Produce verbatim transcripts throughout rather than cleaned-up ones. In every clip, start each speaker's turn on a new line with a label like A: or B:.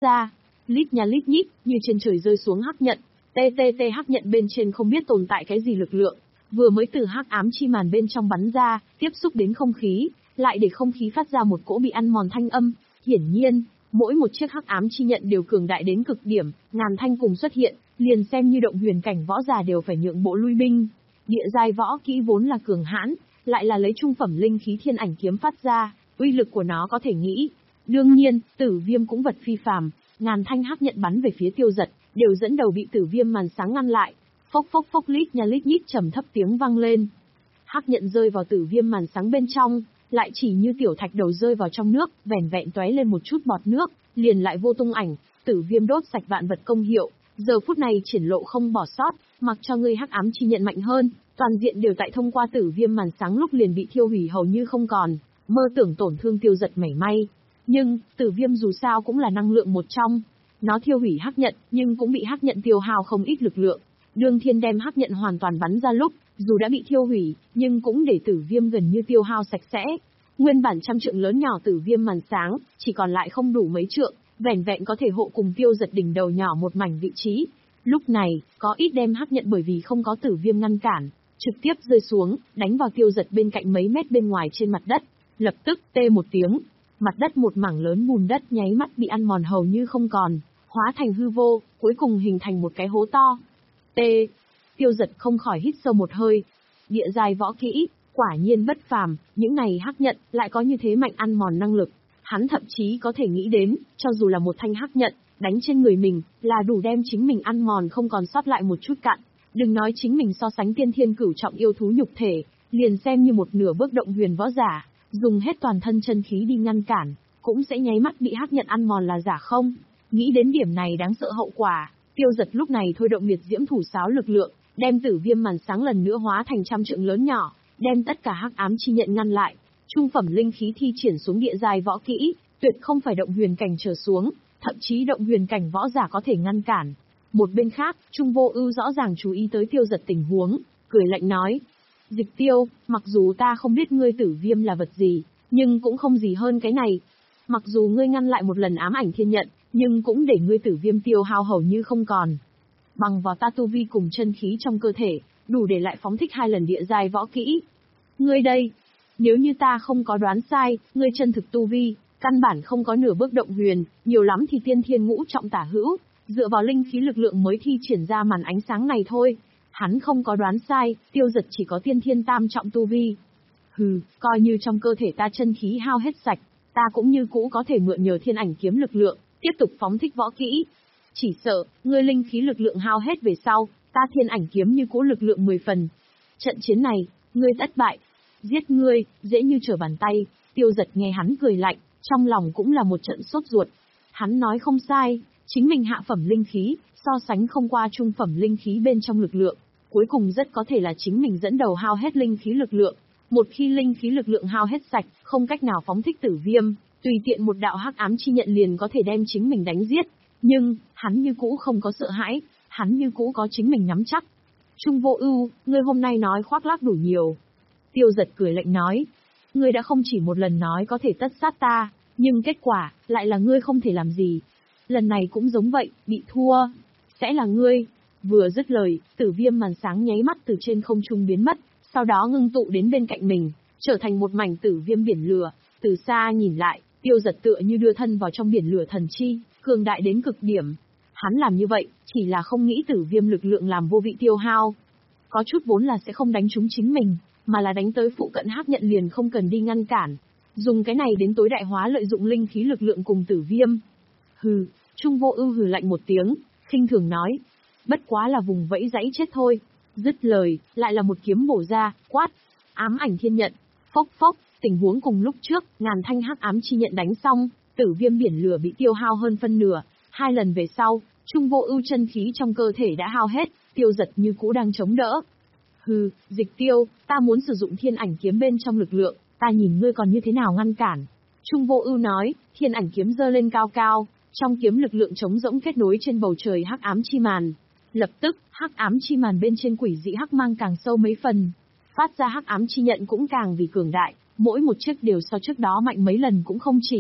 A: ra. Lít nha lít nhít, như trên trời rơi xuống hắc nhận. Tê tê tê, hắc nhận bên trên không biết tồn tại cái gì lực lượng. Vừa mới từ hắc ám chi màn bên trong bắn ra, tiếp xúc đến không khí, lại để không khí phát ra một cỗ bị ăn mòn thanh âm. Hiển nhiên, mỗi một chiếc hắc ám chi nhận đều cường đại đến cực điểm, ngàn thanh cùng xuất hiện, liền xem như động huyền cảnh võ giả đều phải nhượng bộ lui binh. Địa giai võ kỹ vốn là cường hãn, lại là lấy trung phẩm linh khí thiên ảnh kiếm phát ra, uy lực của nó có thể nghĩ. Đương nhiên, Tử Viêm cũng vật phi phàm, ngàn thanh hắc nhận bắn về phía Tiêu Dật, đều dẫn đầu bị Tử Viêm màn sáng ngăn lại. Phốc phốc phốc, lít nha lít nhít trầm thấp tiếng vang lên. Hắc nhận rơi vào Tử Viêm màn sáng bên trong, lại chỉ như tiểu thạch đầu rơi vào trong nước, vẻn vẹn tóe lên một chút bọt nước, liền lại vô tung ảnh. Tử Viêm đốt sạch vạn vật công hiệu, giờ phút này triển lộ không bỏ sót, mặc cho ngươi hắc ám chi nhận mạnh hơn, toàn diện đều tại thông qua Tử Viêm màn sáng lúc liền bị thiêu hủy hầu như không còn, mơ tưởng tổn thương Tiêu Dật mảy may. Nhưng, Tử Viêm dù sao cũng là năng lượng một trong, nó thiêu hủy hắc nhận, nhưng cũng bị hắc nhận tiêu hao không ít lực lượng. Đương Thiên đem hắc nhận hoàn toàn bắn ra lúc, dù đã bị thiêu hủy, nhưng cũng để Tử Viêm gần như tiêu hao sạch sẽ. Nguyên bản trăm trượng lớn nhỏ Tử Viêm màn sáng, chỉ còn lại không đủ mấy trượng, vẻn vẹn có thể hộ cùng Tiêu Dật đỉnh đầu nhỏ một mảnh vị trí. Lúc này, có ít đem hắc nhận bởi vì không có Tử Viêm ngăn cản, trực tiếp rơi xuống, đánh vào Tiêu Dật bên cạnh mấy mét bên ngoài trên mặt đất. Lập tức, tê một tiếng, mặt đất một mảng lớn bùn đất nháy mắt bị ăn mòn hầu như không còn, hóa thành hư vô, cuối cùng hình thành một cái hố to. Tê, Tiêu Dật không khỏi hít sâu một hơi. Địa giai võ kỹ, quả nhiên bất phàm, những này hắc nhận lại có như thế mạnh ăn mòn năng lực. Hắn thậm chí có thể nghĩ đến, cho dù là một thanh hắc nhận, đánh trên người mình, là đủ đem chính mình ăn mòn không còn sót lại một chút cặn. Đừng nói chính mình so sánh tiên thiên cửu trọng yêu thú nhục thể, liền xem như một nửa bước động huyền võ giả, dùng hết toàn thân chân khí đi ngăn cản, cũng sẽ nháy mắt bị hắc nhận ăn mòn là giả không. Nghĩ đến điểm này đáng sợ hậu quả, Tiêu Dật lúc này thôi động liệt diễm thủ sáo lực lượng, đem Tử Viêm màn sáng lần nữa hóa thành trăm trượng lớn nhỏ, đem tất cả hắc ám chi nhận ngăn lại. Trung phẩm linh khí thi triển xuống địa giai võ kỹ, tuyệt không phải động huyền cảnh trở xuống, thậm chí động huyền cảnh võ giả có thể ngăn cản. Một bên khác, Trung Vô Ưu rõ ràng chú ý tới Tiêu Dật tình huống, cười lạnh nói: "Dịch Tiêu, mặc dù ta không biết ngươi Tử Viêm là vật gì, nhưng cũng không gì hơn cái này. Mặc dù ngươi ngăn lại một lần ám ảnh thiên nhận, nhưng cũng để ngươi Tử Viêm tiêu hao hầu như không còn. Bằng vào ta tu vi cùng chân khí trong cơ thể, đủ để lại phóng thích hai lần địa giai võ kỹ. Ngươi đây, nếu như ta không có đoán sai, ngươi chân thực tu vi, căn bản không có nửa bước động huyền, nhiều lắm thì tiên thiên ngũ trọng tả hữu, dựa vào linh khí lực lượng mới thi triển ra màn ánh sáng này thôi." Hắn không có đoán sai, Tiêu Dật chỉ có tiên thiên tam trọng tu vi. Hừ, coi như trong cơ thể ta chân khí hao hết sạch, ta cũng như cũ có thể mượn nhờ thiên ảnh kiếm lực lượng, tiếp tục phóng thích võ kỹ. Chỉ sợ, ngươi linh khí lực lượng hao hết về sau, ta thiên ảnh kiếm như cũ lực lượng mười phần. Trận chiến này, ngươi thất bại. Giết ngươi, dễ như trở bàn tay. Tiêu Dật nghe hắn cười lạnh, trong lòng cũng là một trận sốt ruột. Hắn nói không sai, chính mình hạ phẩm linh khí, so sánh không qua trung phẩm linh khí bên trong lực lượng. Cuối cùng rất có thể là chính mình dẫn đầu hao hết linh khí lực lượng. Một khi linh khí lực lượng hao hết sạch, không cách nào phóng thích Tử Viêm, tùy tiện một đạo hắc ám chi nhận liền có thể đem chính mình đánh giết. Nhưng, hắn như cũ không có sợ hãi, hắn như cũ có chính mình nắm chắc. Trung Vô Ưu, ngươi hôm nay nói khoác lác đủ nhiều. Tiêu Dật cười lạnh nói, ngươi đã không chỉ một lần nói có thể tất sát ta, nhưng kết quả, lại là ngươi không thể làm gì. Lần này cũng giống vậy, bị thua. Sẽ là ngươi. Vừa dứt lời, Tử Viêm màn sáng nháy mắt từ trên không trung biến mất, sau đó ngưng tụ đến bên cạnh mình, trở thành một mảnh Tử Viêm biển lửa. Từ xa nhìn lại, Tiêu Dật tựa như đưa thân vào trong biển lửa thần chi, cường đại đến cực điểm. Hắn làm như vậy, chỉ là không nghĩ Tử Viêm lực lượng làm vô vị tiêu hao. Có chút vốn là sẽ không đánh trúng chính mình, mà là đánh tới phụ cận hắc nhận liền không cần đi ngăn cản. Dùng cái này đến tối đại hóa lợi dụng linh khí lực lượng cùng Tử Viêm. Hừ, Trung Vô Ưu hừ lạnh một tiếng, khinh thường nói, bất quá là vùng vẫy dãy chết thôi. Dứt lời, lại là một kiếm bổ ra, quát, ám ảnh thiên nhận, phốc phốc. Tình huống cùng lúc trước, ngàn thanh hắc ám chi nhận đánh xong, Tử Viêm biển lửa bị tiêu hao hơn phân nửa. Hai lần về sau, Trung Vô Ưu chân khí trong cơ thể đã hao hết, Tiêu Dật như cũ đang chống đỡ. Hừ, Dịch Tiêu, ta muốn sử dụng thiên ảnh kiếm bên trong lực lượng, ta nhìn ngươi còn như thế nào ngăn cản. Trung Vô Ưu nói, thiên ảnh kiếm giơ lên cao cao, trong kiếm lực lượng trống rỗng kết nối trên bầu trời hắc ám chi màn. Lập tức, hắc ám chi màn bên trên quỷ dị hắc mang càng sâu mấy phần, phát ra hắc ám chi nhận cũng càng vì cường đại, mỗi một chiếc đều so trước đó mạnh mấy lần cũng không chỉ.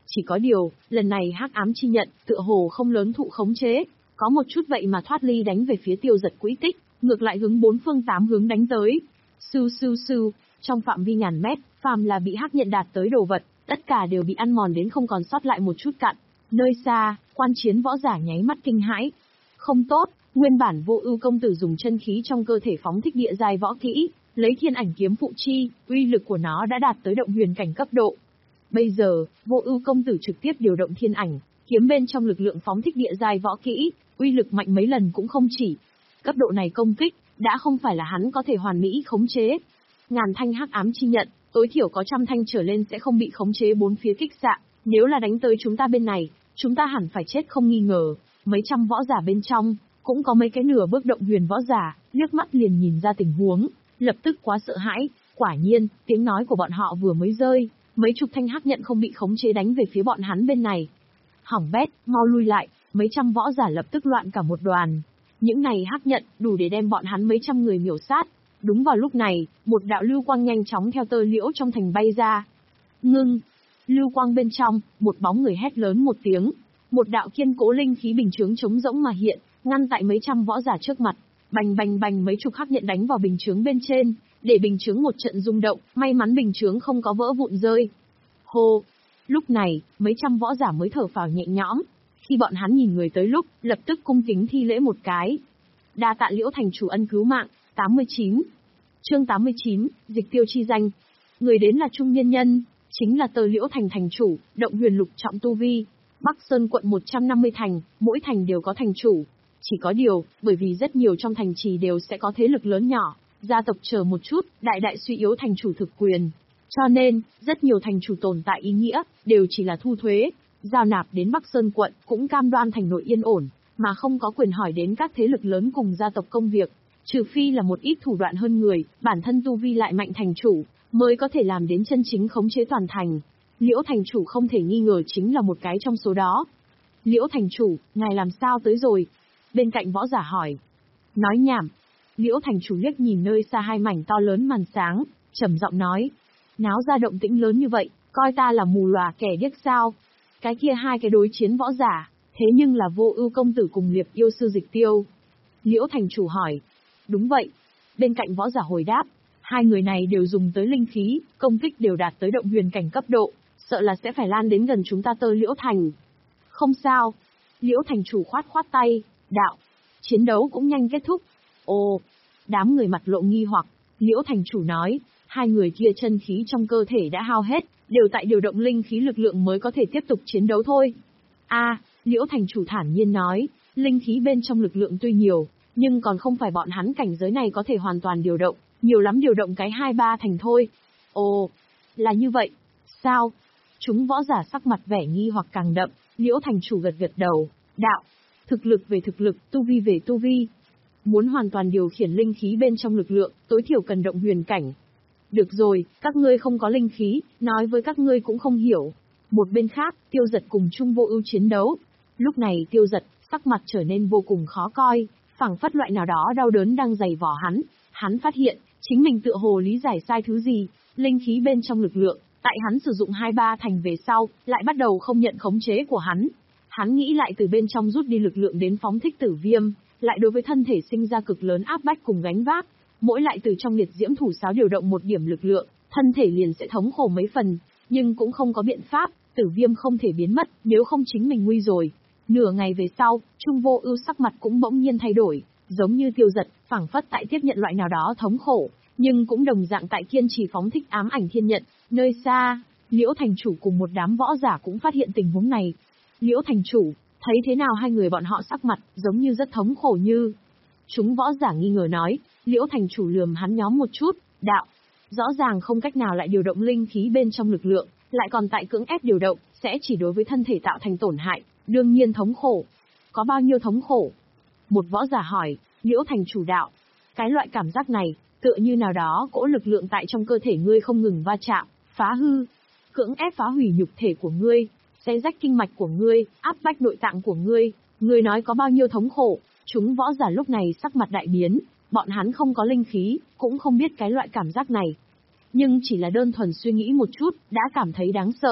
A: Chỉ có điều, lần này hắc ám chi nhận, tựa hồ không lớn thụ khống chế, có một chút vậy mà thoát ly đánh về phía Tiêu Giật quỹ tích, ngược lại hướng bốn phương tám hướng đánh tới. Sưu sưu sưu, trong phạm vi ngàn mét, phàm là bị hắc nhận đạt tới đồ vật, tất cả đều bị ăn mòn đến không còn sót lại một chút cặn. Nơi xa, quan chiến võ giả nháy mắt kinh hãi. Không tốt, nguyên bản Vô Ưu công tử dùng chân khí trong cơ thể phóng thích địa giai võ kỹ, lấy thiên ảnh kiếm phụ chi, uy lực của nó đã đạt tới động huyền cảnh cấp độ. Bây giờ, Vô Ưu công tử trực tiếp điều động thiên ảnh kiếm bên trong lực lượng phóng thích địa giai võ kỹ, uy lực mạnh mấy lần cũng không chỉ. Cấp độ này công kích, đã không phải là hắn có thể hoàn mỹ khống chế. Ngàn thanh hắc ám chi nhận, tối thiểu có trăm thanh trở lên sẽ không bị khống chế bốn phía kích xạ, nếu là đánh tới chúng ta bên này, chúng ta hẳn phải chết không nghi ngờ. Mấy trăm võ giả bên trong, cũng có mấy cái nửa bước động huyền võ giả, liếc mắt liền nhìn ra tình huống, lập tức quá sợ hãi, quả nhiên, tiếng nói của bọn họ vừa mới rơi, mấy chục thanh hắc nhận không bị khống chế đánh về phía bọn hắn bên này. Hỏng bét, mau lui lại, mấy trăm võ giả lập tức loạn cả một đoàn. Những này hắc nhận, đủ để đem bọn hắn mấy trăm người miểu sát. Đúng vào lúc này, một đạo lưu quang nhanh chóng theo tơ liễu trong thành bay ra. Ngưng! Lưu quang bên trong, một bóng người hét lớn một tiếng. Một đạo kiên cố linh khí bình chướng trống rỗng mà hiện, ngăn tại mấy trăm võ giả trước mặt. Bành bành bành mấy chục hắc nhận đánh vào bình chướng bên trên, để bình chướng một trận rung động, may mắn bình chướng không có vỡ vụn rơi. Hô! Lúc này, mấy trăm võ giả mới thở phào nhẹ nhõm. Khi bọn hắn nhìn người tới lúc, lập tức cung kính thi lễ một cái. Đa tạ Liễu thành chủ ân cứu mạng. tám mươi chín. Chương tám mươi chín, dịch tiêu chi danh. Người đến là trung niên nhân, chính là Tơ Liễu thành thành chủ, động huyền lục trọng tu vi. Bắc Sơn quận một trăm năm mươi thành, mỗi thành đều có thành chủ. Chỉ có điều, bởi vì rất nhiều trong thành trì đều sẽ có thế lực lớn nhỏ, gia tộc chờ một chút, đại đại suy yếu thành chủ thực quyền. Cho nên, rất nhiều thành chủ tồn tại ý nghĩa, đều chỉ là thu thuế, giao nạp đến Bắc Sơn quận, cũng cam đoan thành nội yên ổn, mà không có quyền hỏi đến các thế lực lớn cùng gia tộc công việc. Trừ phi là một ít thủ đoạn hơn người, bản thân tu vi lại mạnh thành chủ, mới có thể làm đến chân chính khống chế toàn thành. Liễu thành chủ không thể nghi ngờ chính là một cái trong số đó. Liễu thành chủ, ngài làm sao tới rồi? Bên cạnh võ giả hỏi. Nói nhảm. Liễu thành chủ liếc nhìn nơi xa hai mảnh to lớn màn sáng, trầm giọng nói. Náo ra động tĩnh lớn như vậy, coi ta là mù lòa kẻ điếc sao? Cái kia hai cái đối chiến võ giả, thế nhưng là Vô Ưu công tử cùng Liệp yêu sư Dịch Tiêu. Liễu thành chủ hỏi. Đúng vậy. Bên cạnh võ giả hồi đáp, hai người này đều dùng tới linh khí, công kích đều đạt tới động huyền cảnh cấp độ, sợ là sẽ phải lan đến gần chúng ta Tơ Liễu thành. Không sao. Liễu thành chủ khoát khoát tay, đạo. Chiến đấu cũng nhanh kết thúc. Ồ, đám người mặt lộ nghi hoặc, Liễu thành chủ nói, hai người kia chân khí trong cơ thể đã hao hết, đều tại điều động linh khí lực lượng mới có thể tiếp tục chiến đấu thôi. A, à, Liễu thành chủ thản nhiên nói, linh khí bên trong lực lượng tuy nhiều, nhưng còn không phải bọn hắn cảnh giới này có thể hoàn toàn điều động, nhiều lắm điều động cái hai ba thành thôi. Ồ, là như vậy. Sao? Chúng võ giả sắc mặt vẻ nghi hoặc càng đậm, Liễu thành chủ gật gật đầu, đạo. Thực lực về thực lực, tu vi về tu vi. Muốn hoàn toàn điều khiển linh khí bên trong lực lượng, tối thiểu cần động huyền cảnh. Được rồi, các ngươi không có linh khí, nói với các ngươi cũng không hiểu. Một bên khác, Tiêu Giật cùng Trung Vô Ưu chiến đấu. Lúc này Tiêu Giật, sắc mặt trở nên vô cùng khó coi, phảng phất loại nào đó đau đớn đang dày vò hắn. Hắn phát hiện, chính mình tựa hồ lý giải sai thứ gì, linh khí bên trong lực lượng, tại hắn sử dụng hai ba thành về sau, lại bắt đầu không nhận khống chế của hắn. Hắn nghĩ lại từ bên trong rút đi lực lượng đến phóng thích tử viêm, lại đối với thân thể sinh ra cực lớn áp bách cùng gánh vác. Mỗi lại từ trong liệt diễm thủ sáo điều động một điểm lực lượng, thân thể liền sẽ thống khổ mấy phần, nhưng cũng không có biện pháp, tử viêm không thể biến mất, nếu không chính mình nguy rồi. Nửa ngày về sau, Trung Vô Ưu sắc mặt cũng bỗng nhiên thay đổi, giống như Tiêu Giật, phảng phất tại tiếp nhận loại nào đó thống khổ, nhưng cũng đồng dạng tại kiên trì phóng thích ám ảnh thiên nhận. Nơi xa, Liễu thành chủ cùng một đám võ giả cũng phát hiện tình huống này. Liễu thành chủ, thấy thế nào hai người bọn họ sắc mặt, giống như rất thống khổ như. Chúng võ giả nghi ngờ nói, Liễu thành chủ lườm hắn nhóm một chút, đạo. Rõ ràng không cách nào lại điều động linh khí bên trong lực lượng, lại còn tại cưỡng ép điều động, sẽ chỉ đối với thân thể tạo thành tổn hại, đương nhiên thống khổ. Có bao nhiêu thống khổ? Một võ giả hỏi, Liễu thành chủ đạo. Cái loại cảm giác này, tựa như nào đó cỗ lực lượng tại trong cơ thể ngươi không ngừng va chạm, phá hư, cưỡng ép phá hủy nhục thể của ngươi, xé rách kinh mạch của ngươi, áp bách nội tạng của ngươi. Ngươi nói có bao nhiêu thống khổ? Chúng võ giả lúc này sắc mặt đại biến, bọn hắn không có linh khí, cũng không biết cái loại cảm giác này. Nhưng chỉ là đơn thuần suy nghĩ một chút, đã cảm thấy đáng sợ.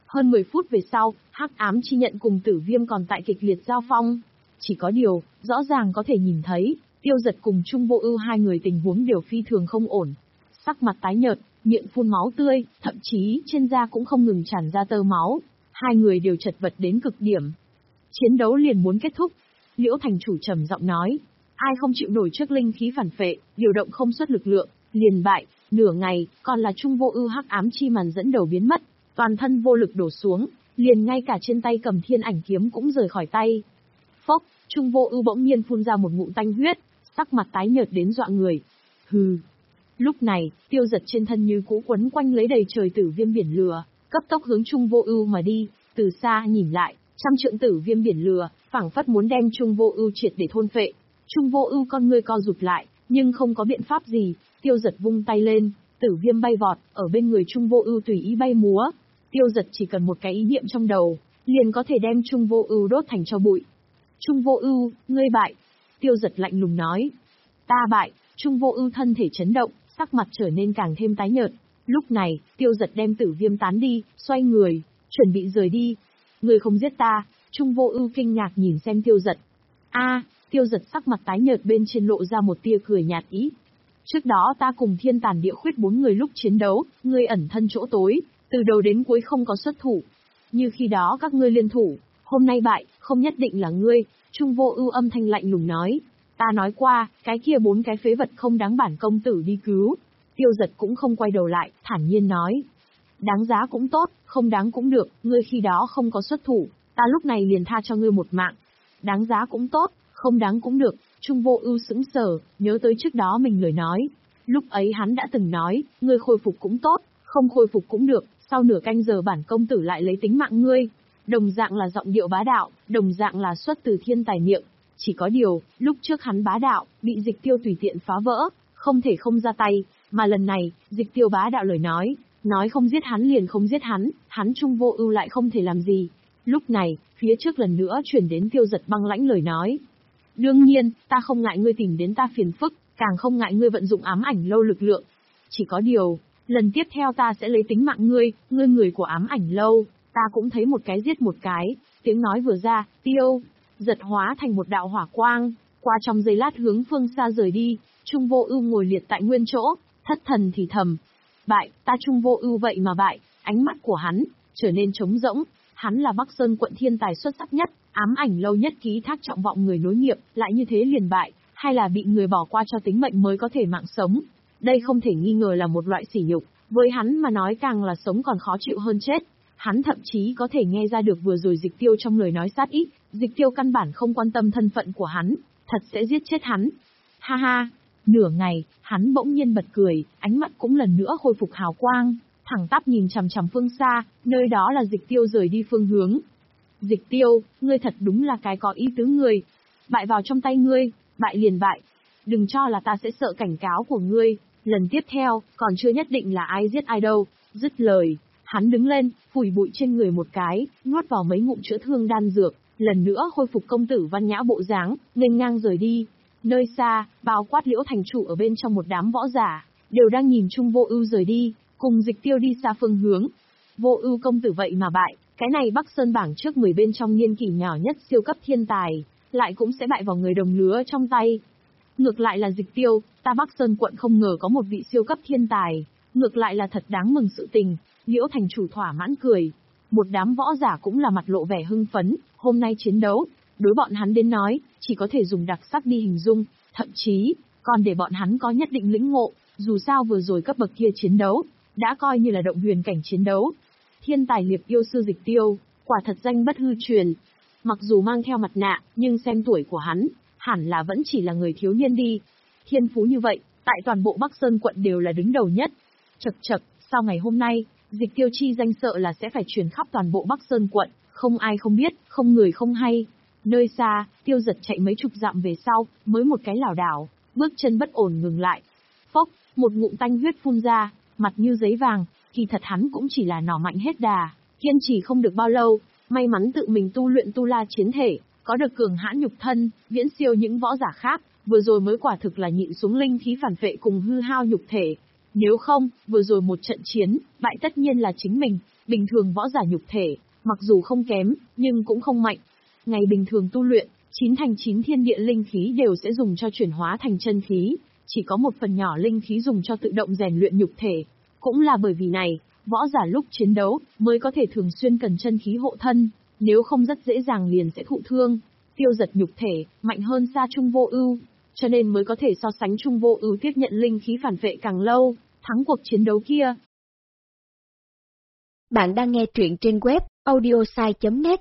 A: Hơn mười phút về sau, hắc ám chi nhận cùng tử viêm còn tại kịch liệt giao phong. Chỉ có điều, rõ ràng có thể nhìn thấy, Tiêu Giật cùng Trung Vô Ưu hai người tình huống đều phi thường không ổn. Sắc mặt tái nhợt, miệng phun máu tươi, thậm chí trên da cũng không ngừng tràn ra tơ máu. Hai người đều chật vật đến cực điểm. Chiến đấu liền muốn kết thúc. Liễu Thành Chủ trầm giọng nói, ai không chịu nổi trước linh khí phản phệ, điều động không xuất lực lượng, liền bại. Nửa ngày, còn là Trung Vô Ưu hắc ám chi màn dẫn đầu biến mất, toàn thân vô lực đổ xuống, liền ngay cả trên tay cầm thiên ảnh kiếm cũng rời khỏi tay. Phốc, Trung Vô Ưu bỗng nhiên phun ra một ngụm tanh huyết, sắc mặt tái nhợt đến dọa người. Hừ. Lúc này, Tiêu Giật trên thân như cũ quấn quanh lấy đầy trời tử viêm biển lửa, cấp tốc hướng Trung Vô Ưu mà đi, từ xa nhìn lại, trăm trượng tử viêm biển lửa, phảng phất muốn đem Trung Vô Ưu triệt để thôn phệ. Trung Vô Ưu con ngươi co rụt lại, nhưng không có biện pháp gì, Tiêu Giật vung tay lên, tử viêm bay vọt, ở bên người Trung Vô Ưu tùy ý bay múa. Tiêu Giật chỉ cần một cái ý niệm trong đầu, liền có thể đem Trung Vô Ưu đốt thành tro bụi. Trung Vô Ưu, ngươi bại. Tiêu Giật lạnh lùng nói. Ta bại. Trung Vô Ưu thân thể chấn động, sắc mặt trở nên càng thêm tái nhợt. Lúc này, Tiêu Giật đem tử viêm tán đi, xoay người, chuẩn bị rời đi. Ngươi không giết ta? Trung Vô Ưu kinh ngạc nhìn xem Tiêu Giật. A, Tiêu Giật sắc mặt tái nhợt bên trên lộ ra một tia cười nhạt ý. Trước đó ta cùng Thiên Tàn Địa Khuyết bốn người lúc chiến đấu, ngươi ẩn thân chỗ tối, từ đầu đến cuối không có xuất thủ. Như khi đó các ngươi liên thủ, hôm nay bại, không nhất định là ngươi. Trung Vô Ưu âm thanh lạnh lùng nói. Ta nói qua, cái kia bốn cái phế vật không đáng bản công tử đi cứu. Tiêu Giật cũng không quay đầu lại, thản nhiên nói. Đáng giá cũng tốt, không đáng cũng được, ngươi khi đó không có xuất thủ, ta lúc này liền tha cho ngươi một mạng. Đáng giá cũng tốt, không đáng cũng được, Trung Vô Ưu sững sờ, nhớ tới trước đó mình lời nói. Lúc ấy hắn đã từng nói, ngươi khôi phục cũng tốt, không khôi phục cũng được, sau nửa canh giờ bản công tử lại lấy tính mạng ngươi. Đồng dạng là giọng điệu bá đạo, đồng dạng là xuất từ thiên tài miệng. Chỉ có điều, lúc trước hắn bá đạo, bị Dịch Tiêu tùy tiện phá vỡ, không thể không ra tay, mà lần này, Dịch Tiêu bá đạo lời nói, nói không giết hắn liền không giết hắn, hắn Trung Vô Ưu lại không thể làm gì. Lúc này, phía trước lần nữa truyền đến Tiêu Giật băng lãnh lời nói. Đương nhiên, ta không ngại ngươi tìm đến ta phiền phức, càng không ngại ngươi vận dụng ám ảnh lâu lực lượng. Chỉ có điều, lần tiếp theo ta sẽ lấy tính mạng ngươi, ngươi người của ám ảnh lâu, ta cũng thấy một cái giết một cái. Tiếng nói vừa ra, Tiêu Giật hóa thành một đạo hỏa quang, qua trong giây lát hướng phương xa rời đi. Trung Vô Ưu ngồi liệt tại nguyên chỗ, thất thần thì thầm. Bại, ta Trung Vô Ưu vậy mà bại. Ánh mắt của hắn trở nên trống rỗng. Hắn là Bắc Sơn quận thiên tài xuất sắc nhất, ám ảnh lâu nhất ký thác trọng vọng người nối nghiệp, lại như thế liền bại, hay là bị người bỏ qua cho tính mệnh mới có thể mạng sống. Đây không thể nghi ngờ là một loại sỉ nhục, với hắn mà nói càng là sống còn khó chịu hơn chết. Hắn thậm chí có thể nghe ra được vừa rồi Dịch Tiêu trong lời nói sát ý, Dịch Tiêu căn bản không quan tâm thân phận của hắn, thật sẽ giết chết hắn. Ha ha, nửa ngày, hắn bỗng nhiên bật cười, ánh mắt cũng lần nữa khôi phục hào quang, thẳng tắp nhìn chằm chằm phương xa, nơi đó là Dịch Tiêu rời đi phương hướng. Dịch Tiêu, ngươi thật đúng là cái có ý tứ người. Bại vào trong tay ngươi, bại liền bại. Đừng cho là ta sẽ sợ cảnh cáo của ngươi, lần tiếp theo, còn chưa nhất định là ai giết ai đâu. Dứt lời, hắn đứng lên, phủi bụi trên người một cái, nuốt vào mấy ngụm chữa thương đan dược, lần nữa khôi phục công tử văn nhã bộ dáng, nghênh ngang rời đi. Nơi xa, bao quát Liễu Thành Chủ ở bên trong một đám võ giả, đều đang nhìn Trung Vô Ưu rời đi, cùng Dịch Tiêu đi xa phương hướng. Vô Ưu công tử vậy mà bại, cái này Bắc Sơn bảng trước mười bên trong niên kỷ nhỏ nhất siêu cấp thiên tài, lại cũng sẽ bại vào người đồng lứa trong tay. Ngược lại là Dịch Tiêu, ta Bắc Sơn quận không ngờ có một vị siêu cấp thiên tài, ngược lại là thật đáng mừng sự tình. Liễu Thành Chủ thỏa mãn cười. Một đám võ giả cũng là mặt lộ vẻ hưng phấn, hôm nay chiến đấu, đối bọn hắn đến nói, chỉ có thể dùng đặc sắc đi hình dung, thậm chí, còn để bọn hắn có nhất định lĩnh ngộ, dù sao vừa rồi cấp bậc kia chiến đấu, đã coi như là động huyền cảnh chiến đấu. Thiên tài liệp yêu sư Dịch Tiêu, quả thật danh bất hư truyền. Mặc dù mang theo mặt nạ, nhưng xem tuổi của hắn, hẳn là vẫn chỉ là người thiếu niên đi. Thiên phú như vậy, tại toàn bộ Bắc Sơn quận đều là đứng đầu nhất. Chậc chậc, sau ngày hôm nay, Dịch Tiêu chi danh sợ là sẽ phải truyền khắp toàn bộ Bắc Sơn quận, không ai không biết, không người không hay. Nơi xa, Tiêu Giật chạy mấy chục dặm về sau, mới một cái lảo đảo, bước chân bất ổn ngừng lại. Phốc, một ngụm tanh huyết phun ra, mặt như giấy vàng, kỳ thật hắn cũng chỉ là nỏ mạnh hết đà, kiên trì không được bao lâu, may mắn tự mình tu luyện tu la chiến thể, có được cường hãn nhục thân, viễn siêu những võ giả khác, vừa rồi mới quả thực là nhịn xuống linh khí phản phệ cùng hư hao nhục thể. Nếu không, vừa rồi một trận chiến, bại tất nhiên là chính mình. Bình thường võ giả nhục thể, mặc dù không kém, nhưng cũng không mạnh. Ngày bình thường tu luyện, chín thành chín thiên địa linh khí đều sẽ dùng cho chuyển hóa thành chân khí, chỉ có một phần nhỏ linh khí dùng cho tự động rèn luyện nhục thể. Cũng là bởi vì này, võ giả lúc chiến đấu mới có thể thường xuyên cần chân khí hộ thân, nếu không rất dễ dàng liền sẽ thụ thương. Tiêu Giật nhục thể mạnh hơn xa Trung Vô Ưu, cho nên mới có thể so sánh Trung Vô Ưu tiếp nhận linh khí phản vệ càng lâu, thắng cuộc chiến đấu kia.
B: Bạn đang nghe truyện trên web audiosai chấm net.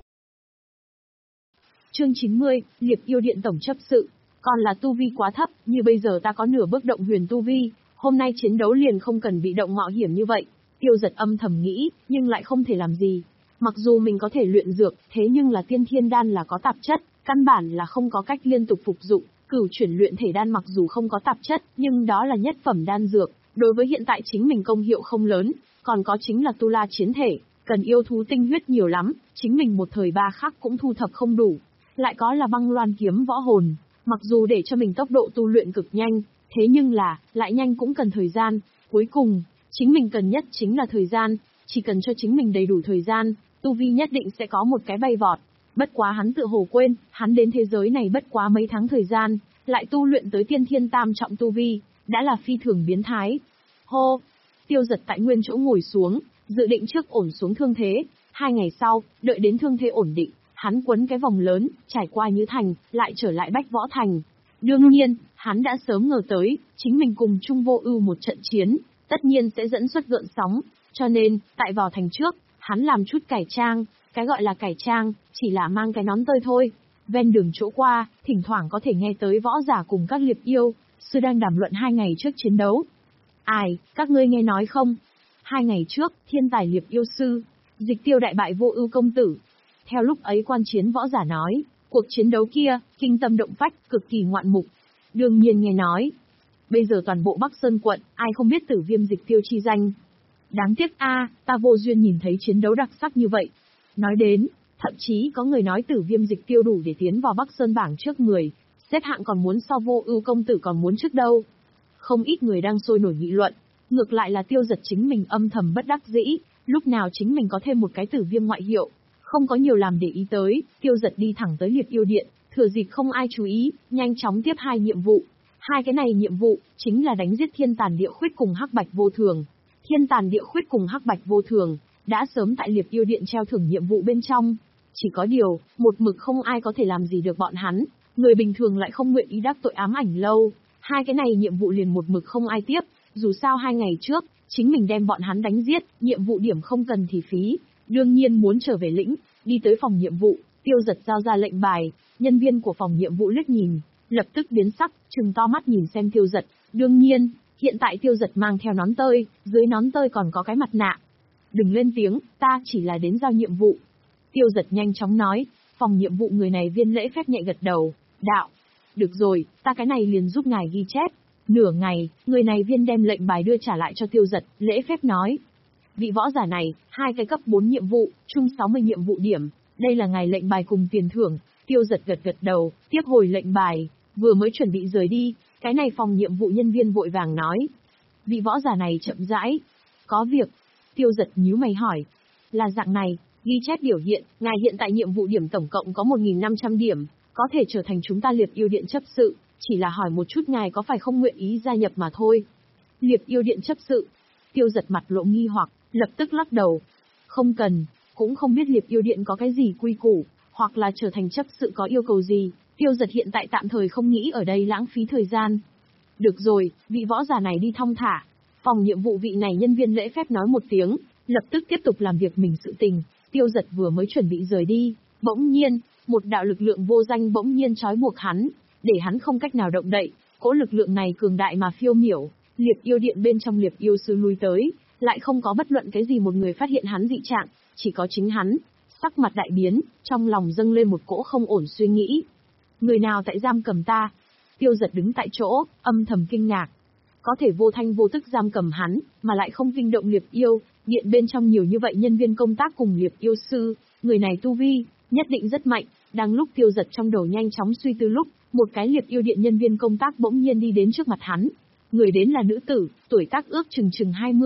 A: Chương chín mươi, Liệp Yêu Điện tổng chấp sự. Còn là tu vi quá thấp, như bây giờ ta có nửa bước động huyền tu vi, hôm nay chiến đấu liền không cần bị động mạo hiểm như vậy. Tiêu Giật âm thầm nghĩ, nhưng lại không thể làm gì. Mặc dù mình có thể luyện dược, thế nhưng là tiên thiên đan là có tạp chất, căn bản là không có cách liên tục phục dụng. Cửu chuyển luyện thể đan mặc dù không có tạp chất, nhưng đó là nhất phẩm đan dược, đối với hiện tại chính mình công hiệu không lớn, còn có chính là tu la chiến thể, cần yêu thú tinh huyết nhiều lắm, chính mình một thời ba khắc cũng thu thập không đủ. Lại có là băng loan kiếm võ hồn, mặc dù để cho mình tốc độ tu luyện cực nhanh, thế nhưng là, lại nhanh cũng cần thời gian, cuối cùng, chính mình cần nhất chính là thời gian, chỉ cần cho chính mình đầy đủ thời gian, tu vi nhất định sẽ có một cái bay vọt. Bất quá hắn tự hồ quên, hắn đến thế giới này bất quá mấy tháng thời gian, lại tu luyện tới tiên thiên tam trọng tu vi, đã là phi thường biến thái. Hô! Tiêu Giật tại nguyên chỗ ngồi xuống, dự định trước ổn xuống thương thế, hai ngày sau, đợi đến thương thế ổn định, hắn quấn cái vòng lớn, trải qua Như Thành, lại trở lại Bách Võ Thành. Đương nhiên, hắn đã sớm ngờ tới, chính mình cùng Trung Vô Ưu một trận chiến, tất nhiên sẽ dẫn xuất gợn sóng, cho nên, tại vào thành trước, hắn làm chút cải trang, cái gọi là cải trang, chỉ là mang cái nón tơi thôi. Ven đường chỗ qua, thỉnh thoảng có thể nghe tới võ giả cùng các liệp yêu, sư đang đàm luận hai ngày trước chiến đấu. Ai, các ngươi nghe nói không? Hai ngày trước, thiên tài liệp yêu sư, Dịch Tiêu đại bại Vô Ưu công tử. Theo lúc ấy quan chiến võ giả nói, cuộc chiến đấu kia, kinh tâm động phách, cực kỳ ngoạn mục. Đương nhiên nghe nói. Bây giờ toàn bộ Bắc Sơn quận, ai không biết Tử Viêm Dịch Tiêu chi danh. Đáng tiếc a, ta vô duyên nhìn thấy chiến đấu đặc sắc như vậy. Nói đến, thậm chí có người nói Tử Viêm Dịch Tiêu đủ để tiến vào Bắc Sơn bảng trước mười, xếp hạng còn muốn so Vô Ưu công tử còn muốn trước đâu. Không ít người đang sôi nổi nghị luận, ngược lại là Tiêu Giật chính mình âm thầm bất đắc dĩ, lúc nào chính mình có thêm một cái Tử Viêm ngoại hiệu, không có nhiều làm để ý tới, Tiêu Giật đi thẳng tới Liệp Yêu Điện, thừa dịp không ai chú ý, nhanh chóng tiếp hai nhiệm vụ. Hai cái này nhiệm vụ chính là đánh giết Thiên Tàn Địa Khuyết cùng Hắc Bạch Vô Thường. Thiên Tàn Địa Khuyết cùng Hắc Bạch Vô Thường đã sớm tại Liệp Yêu Điện treo thưởng nhiệm vụ bên trong, chỉ có điều, một mực không ai có thể làm gì được bọn hắn, người bình thường lại không nguyện ý đắc tội ám ảnh lâu. Hai cái này nhiệm vụ liền một mực không ai tiếp, dù sao hai ngày trước, chính mình đem bọn hắn đánh giết, nhiệm vụ điểm không cần thì phí, đương nhiên muốn trở về lĩnh, đi tới phòng nhiệm vụ, Tiêu Giật giao ra lệnh bài, nhân viên của phòng nhiệm vụ liếc nhìn, lập tức biến sắc, trừng to mắt nhìn xem Tiêu Giật, đương nhiên, hiện tại Tiêu Giật mang theo nón tơi, dưới nón tơi còn có cái mặt nạ. Đừng lên tiếng, ta chỉ là đến giao nhiệm vụ. Tiêu Giật nhanh chóng nói, phòng nhiệm vụ người này viên lễ phép nhẹ gật đầu, đạo. Được rồi, ta cái này liền giúp ngài ghi chép. Nửa ngày, người này viên đem lệnh bài đưa trả lại cho Tiêu Giật, lễ phép nói. Vị võ giả này, hai cái cấp bốn nhiệm vụ, chung sáu mươi nhiệm vụ điểm, đây là ngài lệnh bài cùng tiền thưởng. Tiêu Giật gật gật đầu, tiếp hồi lệnh bài, vừa mới chuẩn bị rời đi, cái này phòng nhiệm vụ nhân viên vội vàng nói. Vị võ giả này chậm rãi. Có việc. Tiêu Giật nhíu mày hỏi. Là dạng này, ghi chép biểu hiện, ngài hiện tại nhiệm vụ điểm tổng cộng có một nghìn năm trăm điểm, có thể trở thành chúng ta Liệp Yêu Điện chấp sự, chỉ là hỏi một chút ngài có phải không nguyện ý gia nhập mà thôi. Liệp Yêu Điện chấp sự. Tiêu Giật mặt lộ nghi hoặc, lập tức lắc đầu. Không cần, cũng không biết Liệp Yêu Điện có cái gì quy củ, hoặc là trở thành chấp sự có yêu cầu gì, Tiêu Giật hiện tại tạm thời không nghĩ ở đây lãng phí thời gian. Được rồi, vị võ giả này đi thong thả. Phòng nhiệm vụ vị này nhân viên lễ phép nói một tiếng, lập tức tiếp tục làm việc mình sự tình. Tiêu Giật vừa mới chuẩn bị rời đi, bỗng nhiên, một đạo lực lượng vô danh bỗng nhiên trói buộc hắn, để hắn không cách nào động đậy. Cỗ lực lượng này cường đại mà phiêu miểu, Liệp Yêu Điện bên trong Liệp Yêu sư lui tới, lại không có bất luận cái gì một người phát hiện hắn dị trạng, chỉ có chính hắn, sắc mặt đại biến, trong lòng dâng lên một cỗ không ổn suy nghĩ. Người nào tại giam cầm ta? Tiêu Giật đứng tại chỗ, âm thầm kinh ngạc. Có thể vô thanh vô tức giam cầm hắn, mà lại không kinh động Liệp Yêu, điện bên trong nhiều như vậy nhân viên công tác cùng Liệp Yêu sư, người này tu vi, nhất định rất mạnh. Đang lúc Tiêu Giật trong đầu nhanh chóng suy tư lúc, một cái Liệp Yêu điện nhân viên công tác bỗng nhiên đi đến trước mặt hắn. Người đến là nữ tử, tuổi tác ước chừng chừng hai mươi,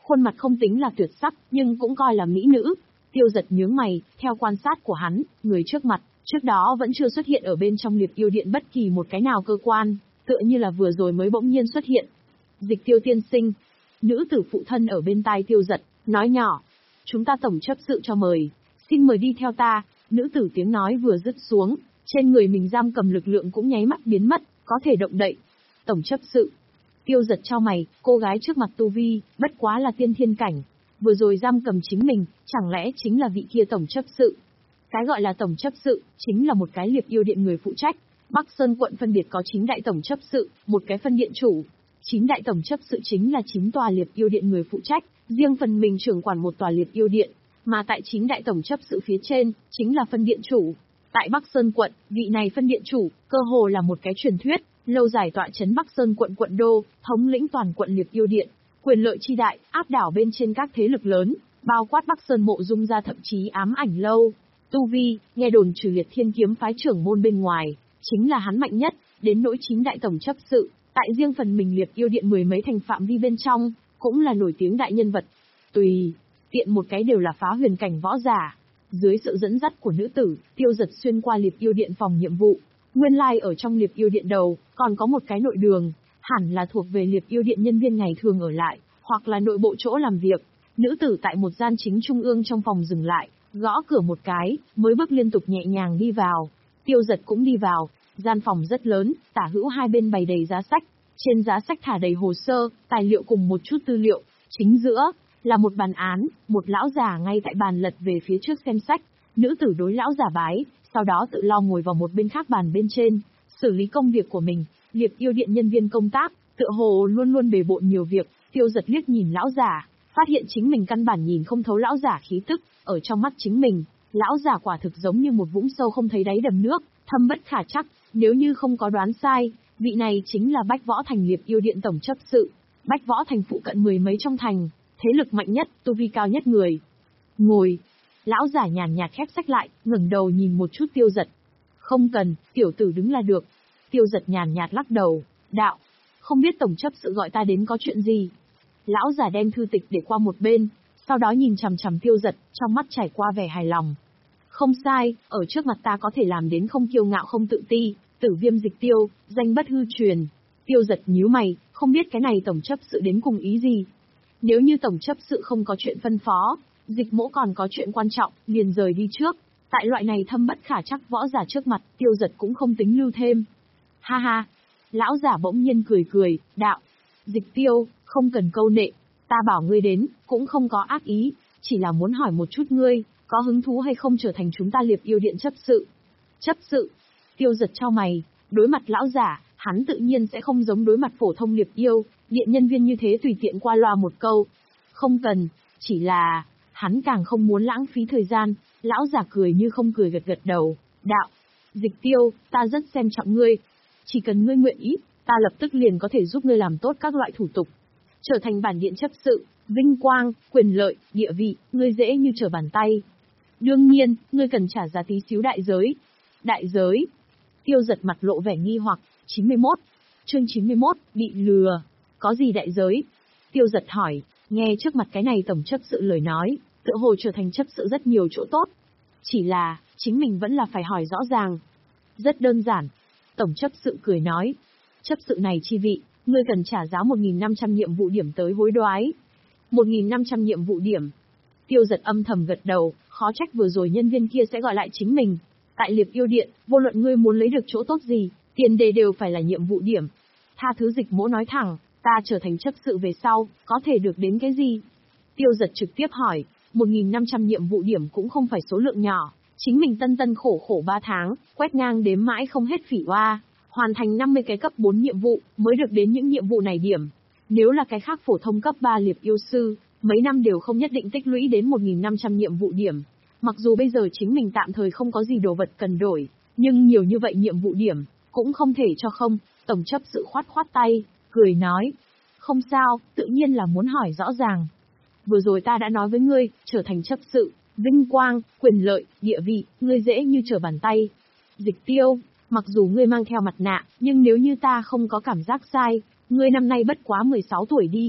A: Khuôn mặt không tính là tuyệt sắc, nhưng cũng coi là mỹ nữ. Tiêu Giật nhướng mày, theo quan sát của hắn, người trước mặt, trước đó vẫn chưa xuất hiện ở bên trong Liệp Yêu Điện bất kỳ một cái nào cơ quan, tựa như là vừa rồi mới bỗng nhiên xuất hiện. Dịch Tiêu tiên sinh. Nữ tử phụ thân ở bên tai Tiêu Giật, nói nhỏ. Chúng ta tổng chấp sự cho mời. Xin mời đi theo ta. Nữ tử tiếng nói vừa dứt xuống, trên người mình giam cầm lực lượng cũng nháy mắt biến mất, có thể động đậy. Tổng chấp sự. Tiêu Giật chau mày, cô gái trước mặt tu vi, bất quá là tiên thiên cảnh. Vừa rồi giam cầm chính mình, chẳng lẽ chính là vị kia tổng chấp sự? Cái gọi là tổng chấp sự, chính là một cái Liệp Yêu Điện người phụ trách. Bắc Sơn quận phân biệt có chín đại tổng chấp sự, một cái phân điện chủ. Chín đại tổng chấp sự chính là chín tòa Liệp Yêu Điện người phụ trách, riêng phần mình trưởng quản một tòa Liệp Yêu Điện. Mà tại chín đại tổng chấp sự phía trên, chính là phân điện chủ. Tại Bắc Sơn quận, vị này phân điện chủ, cơ hồ là một cái truyền thuyết, lâu dài tọa chấn Bắc Sơn quận quận đô, thống lĩnh toàn quận Liệp Yêu Điện. Quyền lợi chi đại, áp đảo bên trên các thế lực lớn, bao quát Bắc Sơn Mộ Dung ra thậm chí Ám Ảnh Lâu. Tu vi, nghe đồn trừ Liệt Thiên kiếm phái trưởng môn bên ngoài, chính là hắn mạnh nhất, đến nỗi chín đại tổng chấp sự, tại riêng phần mình Liệp Yêu Điện mười mấy thành phạm vi bên trong, cũng là nổi tiếng đại nhân vật. Tùy tiện một cái đều là phá huyền cảnh võ giả. Dưới sự dẫn dắt của nữ tử, Tiêu Giật xuyên qua Liệp Yêu Điện phòng nhiệm vụ. Nguyên lai like ở trong Liệp Yêu Điện đầu, còn có một cái nội đường, hẳn là thuộc về Liệp Yêu Điện nhân viên ngày thường ở lại, hoặc là nội bộ chỗ làm việc. Nữ tử tại một gian chính trung ương trong phòng dừng lại, gõ cửa một cái, mới bước liên tục nhẹ nhàng đi vào. Tiêu Giật cũng đi vào, gian phòng rất lớn, tả hữu hai bên bày đầy giá sách, trên giá sách thả đầy hồ sơ, tài liệu cùng một chút tư liệu, chính giữa là một bàn án, một lão già ngay tại bàn lật về phía trước xem sách. Nữ tử đối lão già bái, sau đó tự lo ngồi vào một bên khác bàn bên trên, xử lý công việc của mình. Liệp Yêu Điện nhân viên công tác, tựa hồ luôn luôn bề bộn nhiều việc. Tiêu Giật liếc nhìn lão già, phát hiện chính mình căn bản nhìn không thấu lão già khí tức, ở trong mắt chính mình, lão già quả thực giống như một vũng sâu không thấy đáy đầm nước, thâm bất khả trắc. Nếu như không có đoán sai, vị này chính là Bách Võ Thành Liệp Yêu Điện tổng chấp sự. Bách Võ Thành phụ cận mười mấy trong thành, thế lực mạnh nhất, tu vi cao nhất người. Ngồi. Lão giả nhàn nhạt khép sách lại, ngẩng đầu nhìn một chút Tiêu Giật. Không cần, tiểu tử đứng là được. Tiêu Giật nhàn nhạt lắc đầu, đạo. Không biết tổng chấp sự gọi ta đến có chuyện gì. Lão giả đem thư tịch để qua một bên, sau đó nhìn chằm chằm Tiêu Giật, trong mắt trải qua vẻ hài lòng. Không sai, ở trước mặt ta có thể làm đến không kiêu ngạo không tự ti, tử viêm dịch tiêu, danh bất hư truyền. Tiêu Giật nhíu mày, không biết cái này tổng chấp sự đến cùng ý gì. Nếu như tổng chấp sự không có chuyện phân phó, Dịch Mỗ còn có chuyện quan trọng, liền rời đi trước. Tại loại này thâm bất khả trắc võ giả trước mặt, Tiêu Giật cũng không tính lưu thêm. Ha ha, lão giả bỗng nhiên cười cười, đạo. Dịch Tiêu, không cần câu nệ, ta bảo ngươi đến, cũng không có ác ý, chỉ là muốn hỏi một chút ngươi, có hứng thú hay không trở thành chúng ta Liệp Yêu Điện chấp sự. Chấp sự. Tiêu Giật chau mày, đối mặt lão giả, hắn tự nhiên sẽ không giống đối mặt phổ thông Liệp Yêu Điện nhân viên như thế tùy tiện qua loa một câu. Không cần, chỉ là, hắn càng không muốn lãng phí thời gian. Lão giả cười như không cười gật gật đầu, đạo. Dịch Tiêu, ta rất xem trọng ngươi. Chỉ cần ngươi nguyện ý, ta lập tức liền có thể giúp ngươi làm tốt các loại thủ tục. Trở thành bản điện chấp sự, vinh quang, quyền lợi, địa vị, ngươi dễ như trở bàn tay. Đương nhiên, ngươi cần trả giá tí xíu đại giới. Đại giới. Tiêu Giật mặt lộ vẻ nghi hoặc. chín mươi mốt. Chương chín mươi mốt, bị lừa. Có gì đại giới? Tiêu Giật hỏi, nghe trước mặt cái này tổng chấp sự lời nói, tựa hồ trở thành chấp sự rất nhiều chỗ tốt. Chỉ là, chính mình vẫn là phải hỏi rõ ràng. Rất đơn giản. Tổng chấp sự cười nói. Chấp sự này chi vị, ngươi cần trả giá một nghìn năm trăm nhiệm vụ điểm tới hối đoái. một nghìn năm trăm nhiệm vụ điểm. Tiêu Giật âm thầm gật đầu, khó trách vừa rồi nhân viên kia sẽ gọi lại chính mình. Tại Liệp Yêu Điện, vô luận ngươi muốn lấy được chỗ tốt gì, tiền đề đều phải là nhiệm vụ điểm. Tha thứ Dịch Mỗ nói thẳng, ta trở thành chấp sự về sau, có thể được đến cái gì? Tiêu Giật trực tiếp hỏi, một nghìn năm trăm nhiệm vụ điểm cũng không phải số lượng nhỏ. Chính mình tân tân khổ khổ ba tháng, quét ngang đếm mãi không hết phỉ oa, hoàn thành năm mươi cái cấp bốn nhiệm vụ, mới được đến những nhiệm vụ này điểm. Nếu là cái khác phổ thông cấp ba Liệp Yêu sư, mấy năm đều không nhất định tích lũy đến một nghìn năm trăm nhiệm vụ điểm. Mặc dù bây giờ chính mình tạm thời không có gì đồ vật cần đổi, nhưng nhiều như vậy nhiệm vụ điểm, cũng không thể cho không. Tổng chấp sự khoát khoát tay, cười nói. Không sao, tự nhiên là muốn hỏi rõ ràng. Vừa rồi ta đã nói với ngươi, trở thành chấp sự, vinh quang, quyền lợi, địa vị, ngươi dễ như trở bàn tay. Dịch Tiêu, mặc dù ngươi mang theo mặt nạ, nhưng nếu như ta không có cảm giác sai, ngươi năm nay bất quá mười sáu tuổi đi.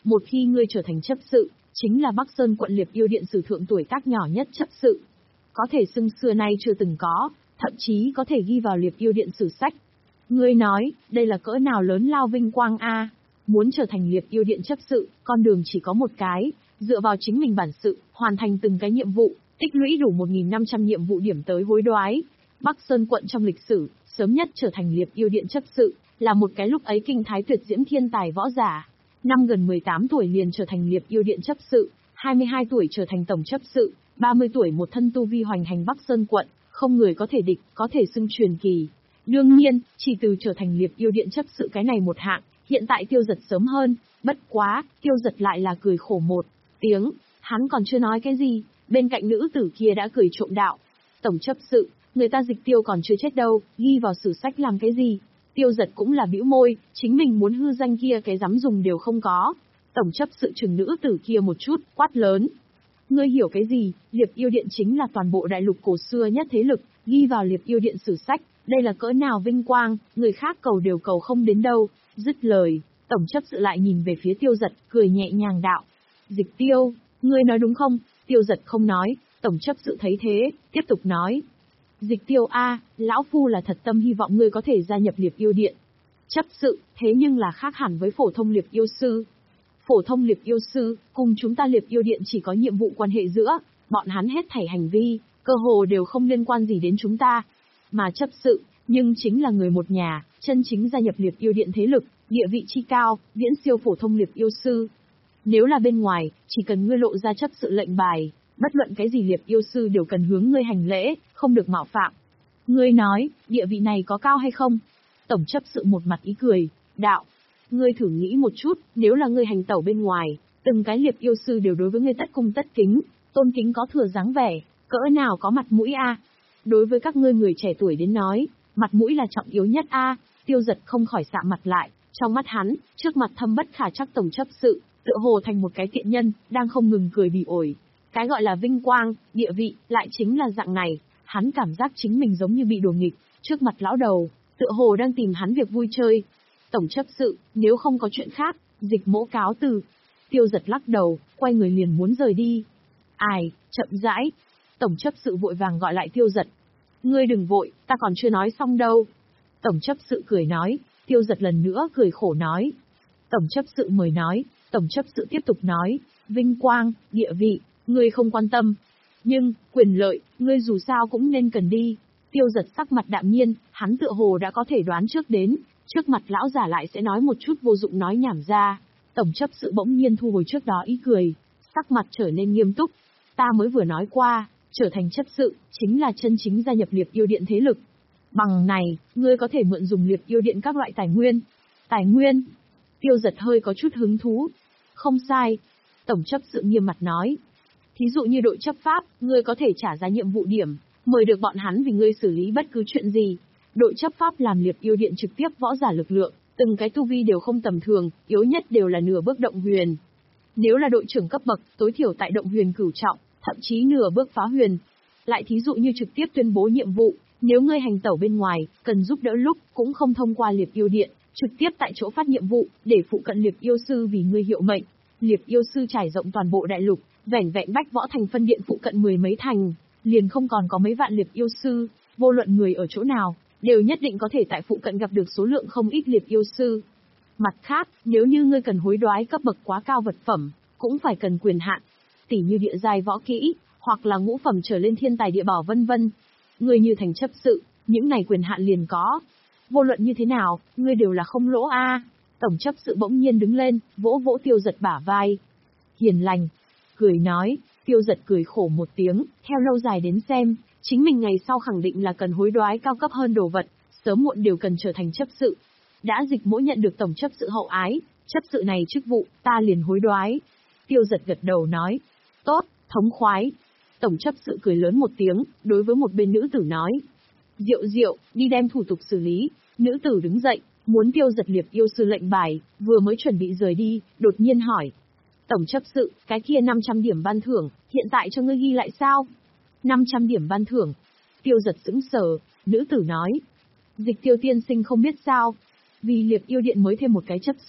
A: Một khi ngươi trở thành chấp sự, chính là Bắc Sơn quận Liệp Yêu Điện sử thượng tuổi tác nhỏ nhất chấp sự. Có thể xưng xưa nay chưa từng có, thậm chí có thể ghi vào Liệp Yêu Điện sử sách. Ngươi nói, đây là cỡ nào lớn lao vinh quang a? Muốn trở thành Liệp Yêu Điện chấp sự, con đường chỉ có một cái, dựa vào chính mình bản sự, hoàn thành từng cái nhiệm vụ, tích lũy đủ một nghìn năm trăm nhiệm vụ điểm tới hối đoái. Bắc Sơn quận trong lịch sử, sớm nhất trở thành Liệp Yêu Điện chấp sự, là một cái lúc ấy kinh thái tuyệt diễm thiên tài võ giả. Năm gần mười tám tuổi liền trở thành Liệp Yêu Điện chấp sự, hai mươi hai tuổi trở thành tổng chấp sự, ba mươi tuổi một thân tu vi hoành hành Bắc Sơn quận, không người có thể địch, có thể xưng truyền kỳ. Đương nhiên, chỉ từ trở thành Liệp Yêu Điện chấp sự cái này một hạng, hiện tại Tiêu Giật sớm hơn, bất quá, Tiêu Giật lại là cười khổ một tiếng, hắn còn chưa nói cái gì, bên cạnh nữ tử kia đã cười trộm đạo. Tổng chấp sự, người ta Dịch Tiêu còn chưa chết đâu, ghi vào sử sách làm cái gì? Tiêu Giật cũng là bĩu môi, chính mình muốn hư danh kia cái dám dùng đều không có. Tổng chấp sự trừng nữ tử kia một chút, quát lớn. Ngươi hiểu cái gì? Liệp Yêu Điện chính là toàn bộ đại lục cổ xưa nhất thế lực, ghi vào Liệp Yêu Điện sử sách, đây là cỡ nào vinh quang, người khác cầu đều cầu không đến đâu. Dứt lời, tổng chấp sự lại nhìn về phía Tiêu Giật, cười nhẹ nhàng đạo. Dịch Tiêu, ngươi nói đúng không? Tiêu Giật không nói, tổng chấp sự thấy thế, tiếp tục nói. Dịch Tiêu a, lão phu là thật tâm hy vọng ngươi có thể gia nhập Liệp Yêu Điện. Chấp sự, thế nhưng là khác hẳn với phổ thông Liệp Yêu sư. Phổ thông Liệp Yêu sư, cùng chúng ta Liệp Yêu Điện chỉ có nhiệm vụ quan hệ giữa, bọn hắn hết thảy hành vi, cơ hồ đều không liên quan gì đến chúng ta. Mà chấp sự, nhưng chính là người một nhà, chân chính gia nhập Liệp Yêu Điện thế lực, địa vị chi cao, viễn siêu phổ thông Liệp Yêu sư. Nếu là bên ngoài, chỉ cần ngươi lộ ra chấp sự lệnh bài, bất luận cái gì Liệp Yêu sư đều cần hướng ngươi hành lễ, không được mạo phạm. Ngươi nói, địa vị này có cao hay không? Tổng chấp sự một mặt ý cười, đạo. Ngươi thử nghĩ một chút, nếu là ngươi hành tẩu bên ngoài, từng cái Liệp Yêu sư đều đối với ngươi tất cung tất kính, tôn kính có thừa dáng vẻ, cỡ nào có mặt mũi a? Đối với các ngươi người trẻ tuổi đến nói, mặt mũi là trọng yếu nhất a. Tiêu Giật không khỏi sạm mặt lại, trong mắt hắn, trước mặt thâm bất khả trắc tổng chấp sự, tựa hồ thành một cái tiện nhân, đang không ngừng cười bỉ ổi. Cái gọi là vinh quang, địa vị, lại chính là dạng này, hắn cảm giác chính mình giống như bị đùa nghịch, trước mặt lão đầu, tựa hồ đang tìm hắn việc vui chơi. Tổng chấp sự, nếu không có chuyện khác, Dịch mỗ cáo từ. Tiêu Giật lắc đầu, quay người liền muốn rời đi. Ai, chậm rãi. Tổng chấp sự vội vàng gọi lại Tiêu Giật. Ngươi đừng vội, ta còn chưa nói xong đâu. Tổng chấp sự cười nói, Tiêu Giật lần nữa cười khổ nói. Tổng chấp sự mời nói, tổng chấp sự tiếp tục nói, vinh quang, địa vị, ngươi không quan tâm. Nhưng, quyền lợi, ngươi dù sao cũng nên cần đi. Tiêu Giật sắc mặt đạm nhiên, hắn tựa hồ đã có thể đoán trước đến, trước mặt lão giả lại sẽ nói một chút vô dụng nói nhảm ra. Tổng chấp sự bỗng nhiên thu hồi trước đó ý cười, sắc mặt trở nên nghiêm túc. Ta mới vừa nói qua, trở thành chấp sự, chính là chân chính gia nhập Liệp Yêu Điện thế lực. Bằng này, ngươi có thể mượn dùng Liệp Yêu Điện các loại tài nguyên. Tài nguyên? Tiêu Giật hơi có chút hứng thú. Không sai. Tổng chấp sự nghiêm mặt nói. Thí dụ như đội chấp pháp, ngươi có thể trả ra nhiệm vụ điểm, mời được bọn hắn vì ngươi xử lý bất cứ chuyện gì. Đội chấp pháp làm Liệp Yêu Điện trực tiếp võ giả lực lượng, từng cái tu vi đều không tầm thường, yếu nhất đều là nửa bước động huyền. Nếu là đội trưởng cấp bậc, tối thiểu tại động huyền cửu trọng, thậm chí nửa bước phá huyền. Lại thí dụ như trực tiếp tuyên bố nhiệm vụ, nếu ngươi hành tẩu bên ngoài, cần giúp đỡ lúc, cũng không thông qua Liệp Yêu Điện, trực tiếp tại chỗ phát nhiệm vụ, để phụ cận Liệp Yêu sư vì ngươi hiệu mệnh. Liệp Yêu sư trải rộng toàn bộ đại lục, vẻn vẹn Bách Võ Thành phân điện phụ cận mười mấy thành, liền không còn có mấy vạn Liệp Yêu sư, vô luận người ở chỗ nào, đều nhất định có thể tại phụ cận gặp được số lượng không ít Liệp Yêu sư. Mặt khác, nếu như ngươi cần hối đoái cấp bậc quá cao vật phẩm, cũng phải cần quyền hạn, tỉ như địa giai võ kỹ, hoặc là ngũ phẩm trở lên thiên tài địa bảo vân vân. Ngươi như thành chấp sự, những này quyền hạn liền có. Vô luận như thế nào, ngươi đều là không lỗ a. Tổng chấp sự bỗng nhiên đứng lên, vỗ vỗ Tiêu Giật bả vai. Hiền lành, cười nói. Tiêu Giật cười khổ một tiếng, theo lâu dài đến xem, chính mình ngày sau khẳng định là cần hối đoái cao cấp hơn đồ vật, sớm muộn đều cần trở thành chấp sự. Đã Dịch mỗ nhận được tổng chấp sự hậu ái, chấp sự này chức vụ, ta liền hối đoái. Tiêu Giật gật đầu nói. Tốt, thống khoái. Tổng chấp sự cười lớn một tiếng, đối với một bên nữ tử nói. Diệu diệu, đi đem thủ tục xử lý. Nữ tử đứng dậy, muốn Tiêu Giật Liệp Yêu sư lệnh bài, vừa mới chuẩn bị rời đi, đột nhiên hỏi. Tổng chấp sự, cái kia năm trăm điểm ban thưởng, hiện tại cho ngươi ghi lại sao? năm trăm điểm ban thưởng. Tiêu Giật sững sờ, nữ tử nói. Dịch Tiêu tiên sinh không biết sao. Vì Liệp Yêu Điện mới thêm một cái chấp sự,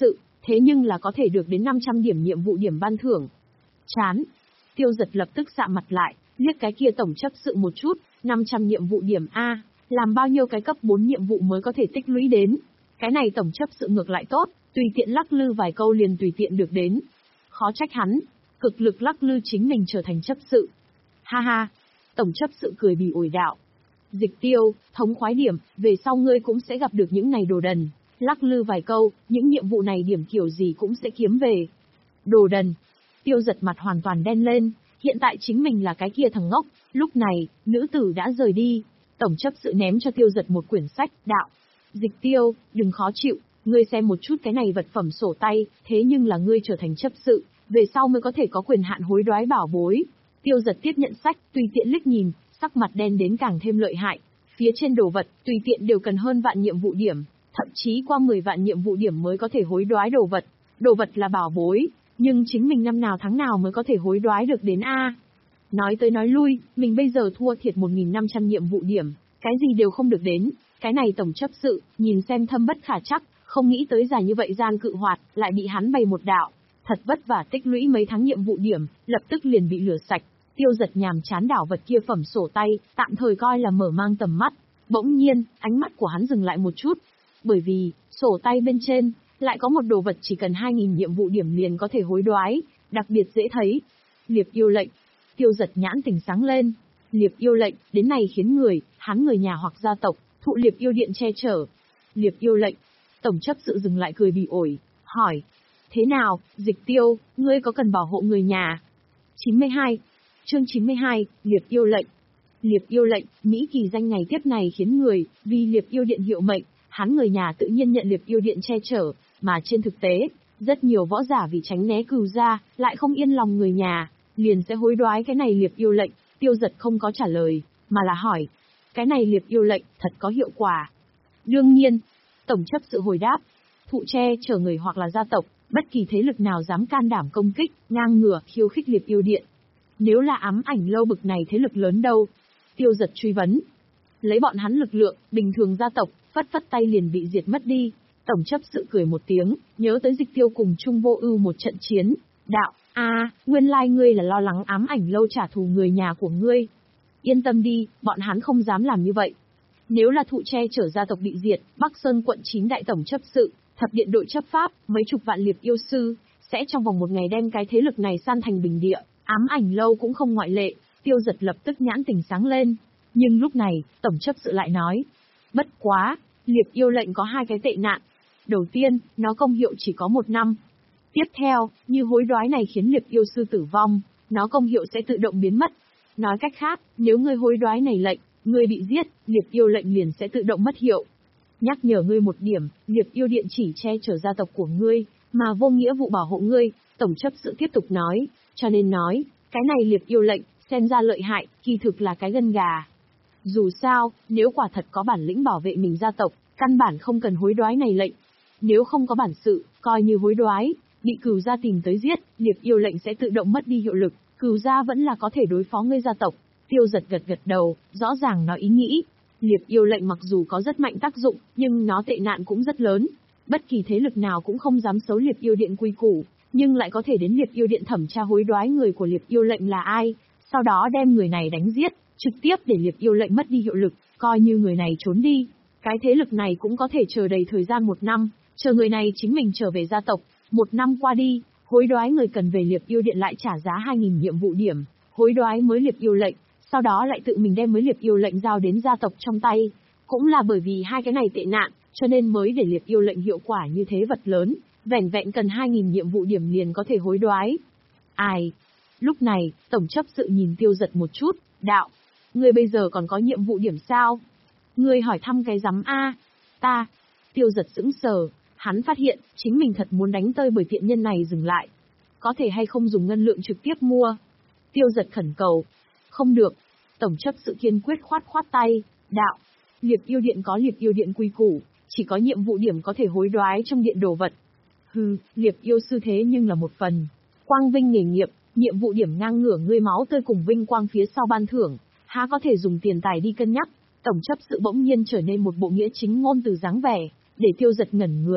A: thế nhưng là có thể được đến năm trăm điểm nhiệm vụ điểm ban thưởng. Chán. Tiêu Giật lập tức sạm mặt lại, liếc cái kia tổng chấp sự một chút, năm trăm nhiệm vụ điểm A, làm bao nhiêu cái cấp bốn nhiệm vụ mới có thể tích lũy đến. Cái này tổng chấp sự ngược lại tốt, tùy tiện lắc lư vài câu liền tùy tiện được đến. Khó trách hắn, cực lực lắc lư chính mình trở thành chấp sự. Ha ha, tổng chấp sự cười bỉ ổi đạo. Dịch Tiêu, thống khoái điểm, về sau ngươi cũng sẽ gặp được những này đồ đần. Lắc lư vài câu, những nhiệm vụ này điểm kiểu gì cũng sẽ kiếm về. Đồ đần. Tiêu Giật mặt hoàn toàn đen lên, hiện tại chính mình là cái kia thằng ngốc. Lúc này, nữ tử đã rời đi. Tổng chấp sự ném cho Tiêu Giật một quyển sách, đạo. Dịch Tiêu, đừng khó chịu, ngươi xem một chút cái này vật phẩm sổ tay, thế nhưng là ngươi trở thành chấp sự, về sau mới có thể có quyền hạn hối đoái bảo bối. Tiêu Giật tiếp nhận sách, tùy tiện liếc nhìn, sắc mặt đen đến càng thêm lợi hại. Phía trên đồ vật, tùy tiện đều cần hơn vạn nhiệm vụ điểm, thậm chí qua mười vạn nhiệm vụ điểm mới có thể hối đoái đồ vật. Đồ vật là bảo bối, nhưng chính mình năm nào tháng nào mới có thể hối đoái được đến A. Nói tới nói lui, mình bây giờ thua thiệt một nghìn năm trăm nhiệm vụ điểm, cái gì đều không được đến. Cái này tổng chấp sự, nhìn xem thâm bất khả trắc, không nghĩ tới dài như vậy gian cự hoạt, lại bị hắn bày một đạo. Thật vất vả tích lũy mấy tháng nhiệm vụ điểm, lập tức liền bị lửa sạch. Tiêu Giật nhàm chán đảo vật kia phẩm sổ tay, tạm thời coi là mở mang tầm mắt. Bỗng nhiên, ánh mắt của hắn dừng lại một chút. Bởi vì, sổ tay bên trên, lại có một đồ vật chỉ cần hai nghìn nhiệm vụ điểm liền có thể hối đoái, đặc biệt dễ thấy. Liệp yêu lệnh. Tiêu Giật nhãn tỉnh sáng lên. Liệp yêu lệnh, đến này khiến người, hắn người nhà hoặc gia tộc, thụ liệp yêu điện che chở. Liệp yêu lệnh. Tổng chấp sự dừng lại cười bỉ ổi, hỏi. Thế nào, Dịch Tiêu, ngươi có cần bảo hộ người nhà? chín mươi hai. Chương chín mươi hai, Liệp yêu lệnh. Liệp yêu lệnh, Mỹ kỳ danh ngày tiếp này khiến người, vì Liệp yêu điện hiệu mệnh, hắn người nhà tự nhiên nhận Liệp yêu điện che chở, mà trên thực tế, rất nhiều võ giả vì tránh né cừu gia, lại không yên lòng người nhà, liền sẽ hối đoái cái này Liệp yêu lệnh. Tiêu Giật không có trả lời, mà là hỏi. Cái này Liệp yêu lệnh, thật có hiệu quả? Đương nhiên. Tổng chấp sự hồi đáp. Thụ che chở người hoặc là gia tộc, bất kỳ thế lực nào dám can đảm công kích, ngang ngửa, khiêu khích Liệp yêu điện. Nếu là ám ảnh lâu bực này thế lực lớn đâu? Tiêu Giật truy vấn. Lấy bọn hắn lực lượng, bình thường gia tộc, phất phất tay liền bị diệt mất đi. Tổng chấp sự cười một tiếng, nhớ tới Dịch Tiêu cùng Trung Vô Ưu một trận chiến. Đạo, a, à, nguyên lai ngươi là lo lắng ám ảnh lâu trả thù người nhà của ngươi. Yên tâm đi, bọn hắn không dám làm như vậy. Nếu là thụ che chở gia tộc bị diệt, Bắc Sơn quận chín đại tổng chấp sự, thập điện đội chấp pháp, mấy chục vạn liệp yêu sư, sẽ trong vòng một ngày đem cái thế lực này san thành bình địa, ám ảnh lâu cũng không ngoại lệ. Tiêu Giật lập tức nhãn tỉnh sáng lên. Nhưng lúc này, tổng chấp sự lại nói. Bất quá, liệp yêu lệnh có hai cái tệ nạn. Đầu tiên, nó công hiệu chỉ có một năm. Tiếp theo, như hối đoái này khiến liệp yêu sư tử vong, nó công hiệu sẽ tự động biến mất. Nói cách khác, nếu ngươi hối đoái này lệnh, ngươi bị giết, liệp yêu lệnh liền sẽ tự động mất hiệu. Nhắc nhở ngươi một điểm, liệp yêu điện chỉ che chở gia tộc của ngươi, mà vô nghĩa vụ bảo hộ ngươi. Tổng chấp sự tiếp tục nói, cho nên nói, cái này liệp yêu lệnh, xem ra lợi hại, kỳ thực là cái gân gà. Dù sao, nếu quả thật có bản lĩnh bảo vệ mình gia tộc, căn bản không cần hối đoái này lệnh. Nếu không có bản sự, coi như hối đoái, bị cừu gia tìm tới giết, liệp yêu lệnh sẽ tự động mất đi hiệu lực, cừu gia vẫn là có thể đối phó ngươi gia tộc. Tiêu Giật gật gật đầu, rõ ràng nói ý nghĩ. Liệp yêu lệnh mặc dù có rất mạnh tác dụng, nhưng nó tệ nạn cũng rất lớn. Bất kỳ thế lực nào cũng không dám xấu liệp yêu điện quy củ, nhưng lại có thể đến liệp yêu điện thẩm tra hối đoái người của liệp yêu lệnh là ai, sau đó đem người này đánh giết, trực tiếp để liệp yêu lệnh mất đi hiệu lực, coi như người này trốn đi. Cái thế lực này cũng có thể chờ đầy thời gian một năm, chờ người này chính mình trở về gia tộc. Một năm qua đi, hối đoái người cần về liệp yêu điện lại trả giá hai nghìn nhiệm vụ điểm, hối đoái mới liệp yêu lệnh, sau đó lại tự mình đem mới liệp yêu lệnh giao đến gia tộc trong tay. Cũng là bởi vì hai cái này tệ nạn, cho nên mới để liệp yêu lệnh hiệu quả như thế vật lớn, vẻn vẹn cần hai nghìn nhiệm vụ điểm liền có thể hối đoái. Ai? Lúc này, tổng chấp sự nhìn Tiêu Giật một chút, đạo. Ngươi bây giờ còn có nhiệm vụ điểm sao? Ngươi hỏi thăm cái rắm a? Ta. Tiêu Giật sững sờ, hắn phát hiện, chính mình thật muốn đánh tơi bởi tiện nhân này dừng lại. Có thể hay không dùng ngân lượng trực tiếp mua? Tiêu Giật khẩn cầu. Không được. Tổng chấp sự kiên quyết khoát khoát tay, đạo. Liệp yêu điện có liệp yêu điện quy củ, chỉ có nhiệm vụ điểm có thể hối đoái trong điện đồ vật. Hừ, liệp yêu sư thế nhưng là một phần. Quang vinh nghề nghiệp, nhiệm vụ điểm ngang ngửa ngươi máu tươi cùng vinh quang phía sau ban thưởng, há có thể dùng tiền tài đi cân nhắc. Tổng chấp sự bỗng nhiên trở nên một bộ nghĩa chính ngôn từ dáng vẻ, để Tiêu Giật ngẩn người,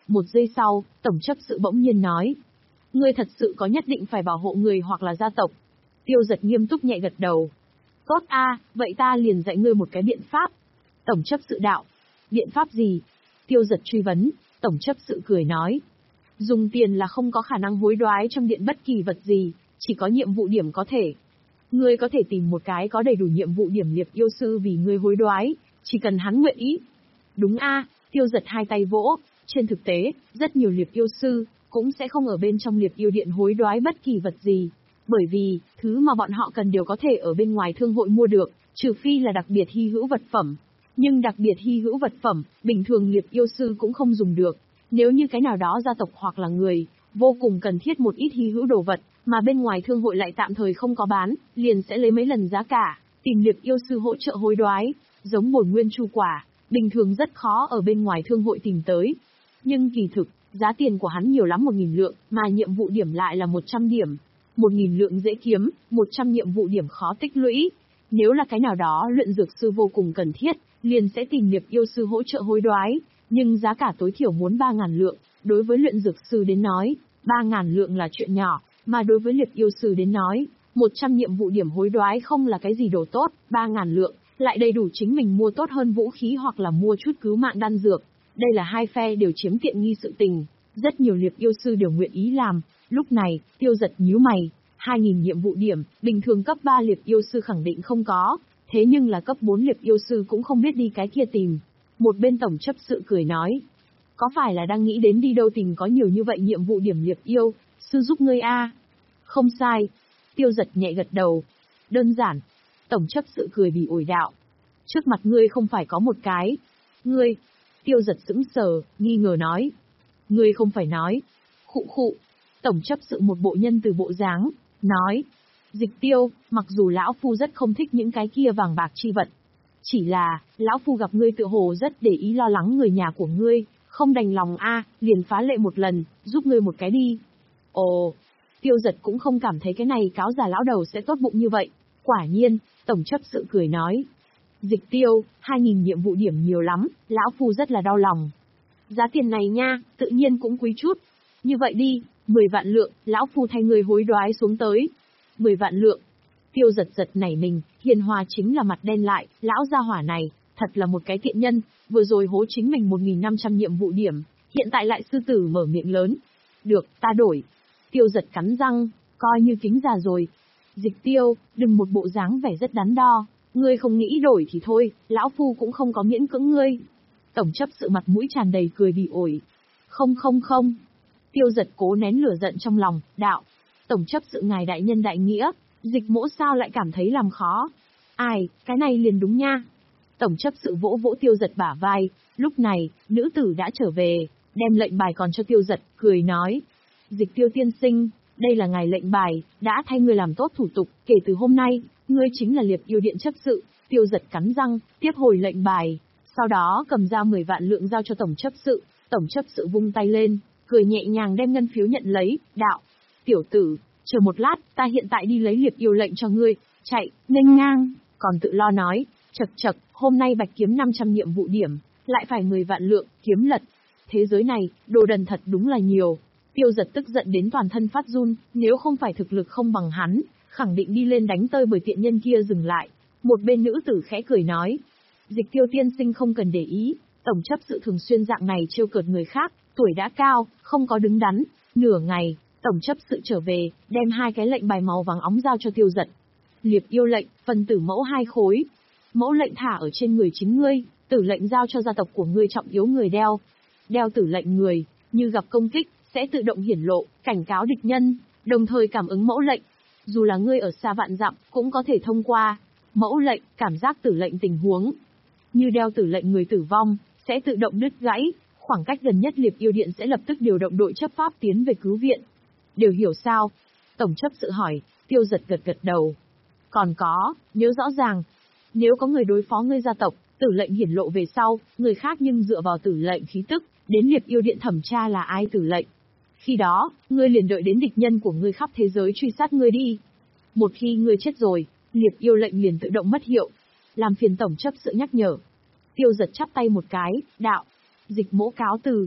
A: Một giây sau, tổng chấp sự bỗng nhiên nói. Ngươi thật sự có nhất định phải bảo hộ người hoặc là gia tộc? Tiêu Giật nghiêm túc nhẹ gật đầu. Tốt a, vậy ta liền dạy ngươi một cái biện pháp. Tổng chấp sự đạo. Biện pháp gì? Tiêu Giật truy vấn. Tổng chấp sự cười nói. Dùng tiền là không có khả năng hối đoái trong điện bất kỳ vật gì, chỉ có nhiệm vụ điểm có thể. Ngươi có thể tìm một cái có đầy đủ nhiệm vụ điểm liệp yêu sư vì ngươi hối đoái, chỉ cần hắn nguyện ý. Đúng a, Tiêu Giật hai tay vỗ. Trên thực tế, rất nhiều liệp yêu sư cũng sẽ không ở bên trong liệp yêu điện hối đoái bất kỳ vật gì, bởi vì thứ mà bọn họ cần đều có thể ở bên ngoài thương hội mua được, trừ phi là đặc biệt hy hữu vật phẩm. Nhưng đặc biệt hy hữu vật phẩm, bình thường liệp yêu sư cũng không dùng được. Nếu như cái nào đó gia tộc hoặc là người vô cùng cần thiết một ít hy hữu đồ vật, mà bên ngoài thương hội lại tạm thời không có bán, liền sẽ lấy mấy lần giá cả, tìm liệp yêu sư hỗ trợ hối đoái, giống bổn nguyên chu quả, bình thường rất khó ở bên ngoài thương hội tìm tới. Nhưng kỳ thực, giá tiền của hắn nhiều lắm một nghìn lượng, mà nhiệm vụ điểm lại là một trăm điểm. một nghìn lượng dễ kiếm, một trăm nhiệm vụ điểm khó tích lũy. Nếu là cái nào đó luyện dược sư vô cùng cần thiết, liền sẽ tìm liệp yêu sư hỗ trợ hối đoái, nhưng giá cả tối thiểu muốn ba nghìn lượng. Đối với luyện dược sư đến nói, ba nghìn lượng là chuyện nhỏ, mà đối với liệp yêu sư đến nói, một trăm nhiệm vụ điểm hối đoái không là cái gì đồ tốt, ba nghìn lượng lại đầy đủ chính mình mua tốt hơn vũ khí hoặc là mua chút cứu mạng đan dược. Đây là hai phe đều chiếm tiện nghi sự tình, rất nhiều liệp yêu sư đều nguyện ý làm. Lúc này, Tiêu Giật nhíu mày, hai nghìn nhiệm vụ điểm, bình thường cấp ba liệp yêu sư khẳng định không có, thế nhưng là cấp bốn liệp yêu sư cũng không biết đi cái kia tìm. Một bên tổng chấp sự cười nói, có phải là đang nghĩ đến đi đâu tìm có nhiều như vậy nhiệm vụ điểm liệp yêu sư giúp ngươi a? Không sai. Tiêu Giật nhẹ gật đầu. Đơn giản. Tổng chấp sự cười bỉ ổi đạo. Trước mặt ngươi không phải có một cái. Ngươi. Tiêu Giật sững sờ, nghi ngờ nói. Ngươi không phải nói. Khụ khụ. Tổng chấp sự một bộ nhân từ bộ dáng, nói. Dịch Tiêu, mặc dù lão phu rất không thích những cái kia vàng bạc chi vật. Chỉ là, lão phu gặp ngươi tựa hồ rất để ý lo lắng người nhà của ngươi, không đành lòng a, liền phá lệ một lần, giúp ngươi một cái đi. Ồ, Tiêu Giật cũng không cảm thấy cái này cáo già lão đầu sẽ tốt bụng như vậy. Quả nhiên, tổng chấp sự cười nói. Dịch Tiêu, hai nghìn nhiệm vụ điểm nhiều lắm, lão phu rất là đau lòng. Giá tiền này nha, tự nhiên cũng quý chút. Như vậy đi, mười vạn lượng, lão phu thay người hối đoái xuống tới. mười vạn lượng. Tiêu Giật giật nảy mình, hiền hòa chính là mặt đen lại, lão gia hỏa này, thật là một cái thiện nhân, vừa rồi hố chính mình một nghìn năm trăm nhiệm vụ điểm, hiện tại lại sư tử mở miệng lớn. Được, ta đổi. Tiêu Giật cắn răng, coi như kính già rồi. Dịch Tiêu, đừng một bộ dáng vẻ rất đắn đo, ngươi không nghĩ đổi thì thôi, lão phu cũng không có miễn cưỡng ngươi. Tổng chấp sự mặt mũi tràn đầy cười bỉ ổi. Không không không. Tiêu Giật cố nén lửa giận trong lòng, đạo. Tổng chấp sự ngài đại nhân đại nghĩa, dịch mỗ sao lại cảm thấy làm khó. Ai, cái này liền đúng nha. Tổng chấp sự vỗ vỗ Tiêu Giật bả vai, lúc này, nữ tử đã trở về, đem lệnh bài còn cho Tiêu Giật, cười nói. Dịch Tiêu tiên sinh, đây là ngài lệnh bài, đã thay ngươi làm tốt thủ tục, kể từ hôm nay, ngươi chính là liệp yêu điện chấp sự. Tiêu Giật cắn răng, tiếp hồi lệnh bài, sau đó cầm ra mười vạn lượng giao cho tổng chấp sự. Tổng chấp sự vung tay lên, cười nhẹ nhàng đem ngân phiếu nhận lấy, đạo. Tiểu tử, chờ một lát, ta hiện tại đi lấy liệp yêu lệnh cho ngươi, chạy, nghênh ngang, còn tự lo nói, chật chật, hôm nay bạch kiếm năm trăm nhiệm vụ điểm, lại phải mười vạn lượng, kiếm lật. Thế giới này, đồ đần thật đúng là nhiều. Tiêu Giật tức giận đến toàn thân phát run, nếu không phải thực lực không bằng hắn, khẳng định đi lên đánh tơi bởi tiện nhân kia dừng lại. Một bên nữ tử khẽ cười nói, Dịch Tiêu tiên sinh không cần để ý, tổng chấp sự thường xuyên dạng này trêu cợt người khác, tuổi đã cao, không có đứng đắn. Nửa ngày, tổng chấp sự trở về, đem hai cái lệnh bài màu vàng óng giao cho Tiêu Giật. Liệp yêu lệnh, phần tử mẫu hai khối. Mẫu lệnh thả ở trên người chính ngươi, tử lệnh giao cho gia tộc của ngươi trọng yếu người đeo. Đeo tử lệnh người, như gặp công kích, sẽ tự động hiển lộ, cảnh cáo địch nhân, đồng thời cảm ứng mẫu lệnh. Dù là ngươi ở xa vạn dặm, cũng có thể thông qua mẫu lệnh, cảm giác tử lệnh tình huống. Như đeo tử lệnh người tử vong, sẽ tự động đứt gãy, khoảng cách gần nhất liệp yêu điện sẽ lập tức điều động đội chấp pháp tiến về cứu viện. Đều hiểu sao? Tổng chấp sự hỏi. Tiêu Giật gật gật đầu. Còn có, nếu rõ ràng, nếu có người đối phó ngươi gia tộc, tử lệnh hiển lộ về sau, người khác nhưng dựa vào tử lệnh khí tức, đến liệp yêu điện thẩm tra là ai tử lệnh. Khi đó, ngươi liền đợi đến địch nhân của ngươi khắp thế giới truy sát ngươi đi. Một khi ngươi chết rồi, liệp yêu lệnh liền tự động mất hiệu. Làm phiền tổng chấp sự nhắc nhở. Tiêu Giật chắp tay một cái, đạo. Dịch mỗ cáo từ.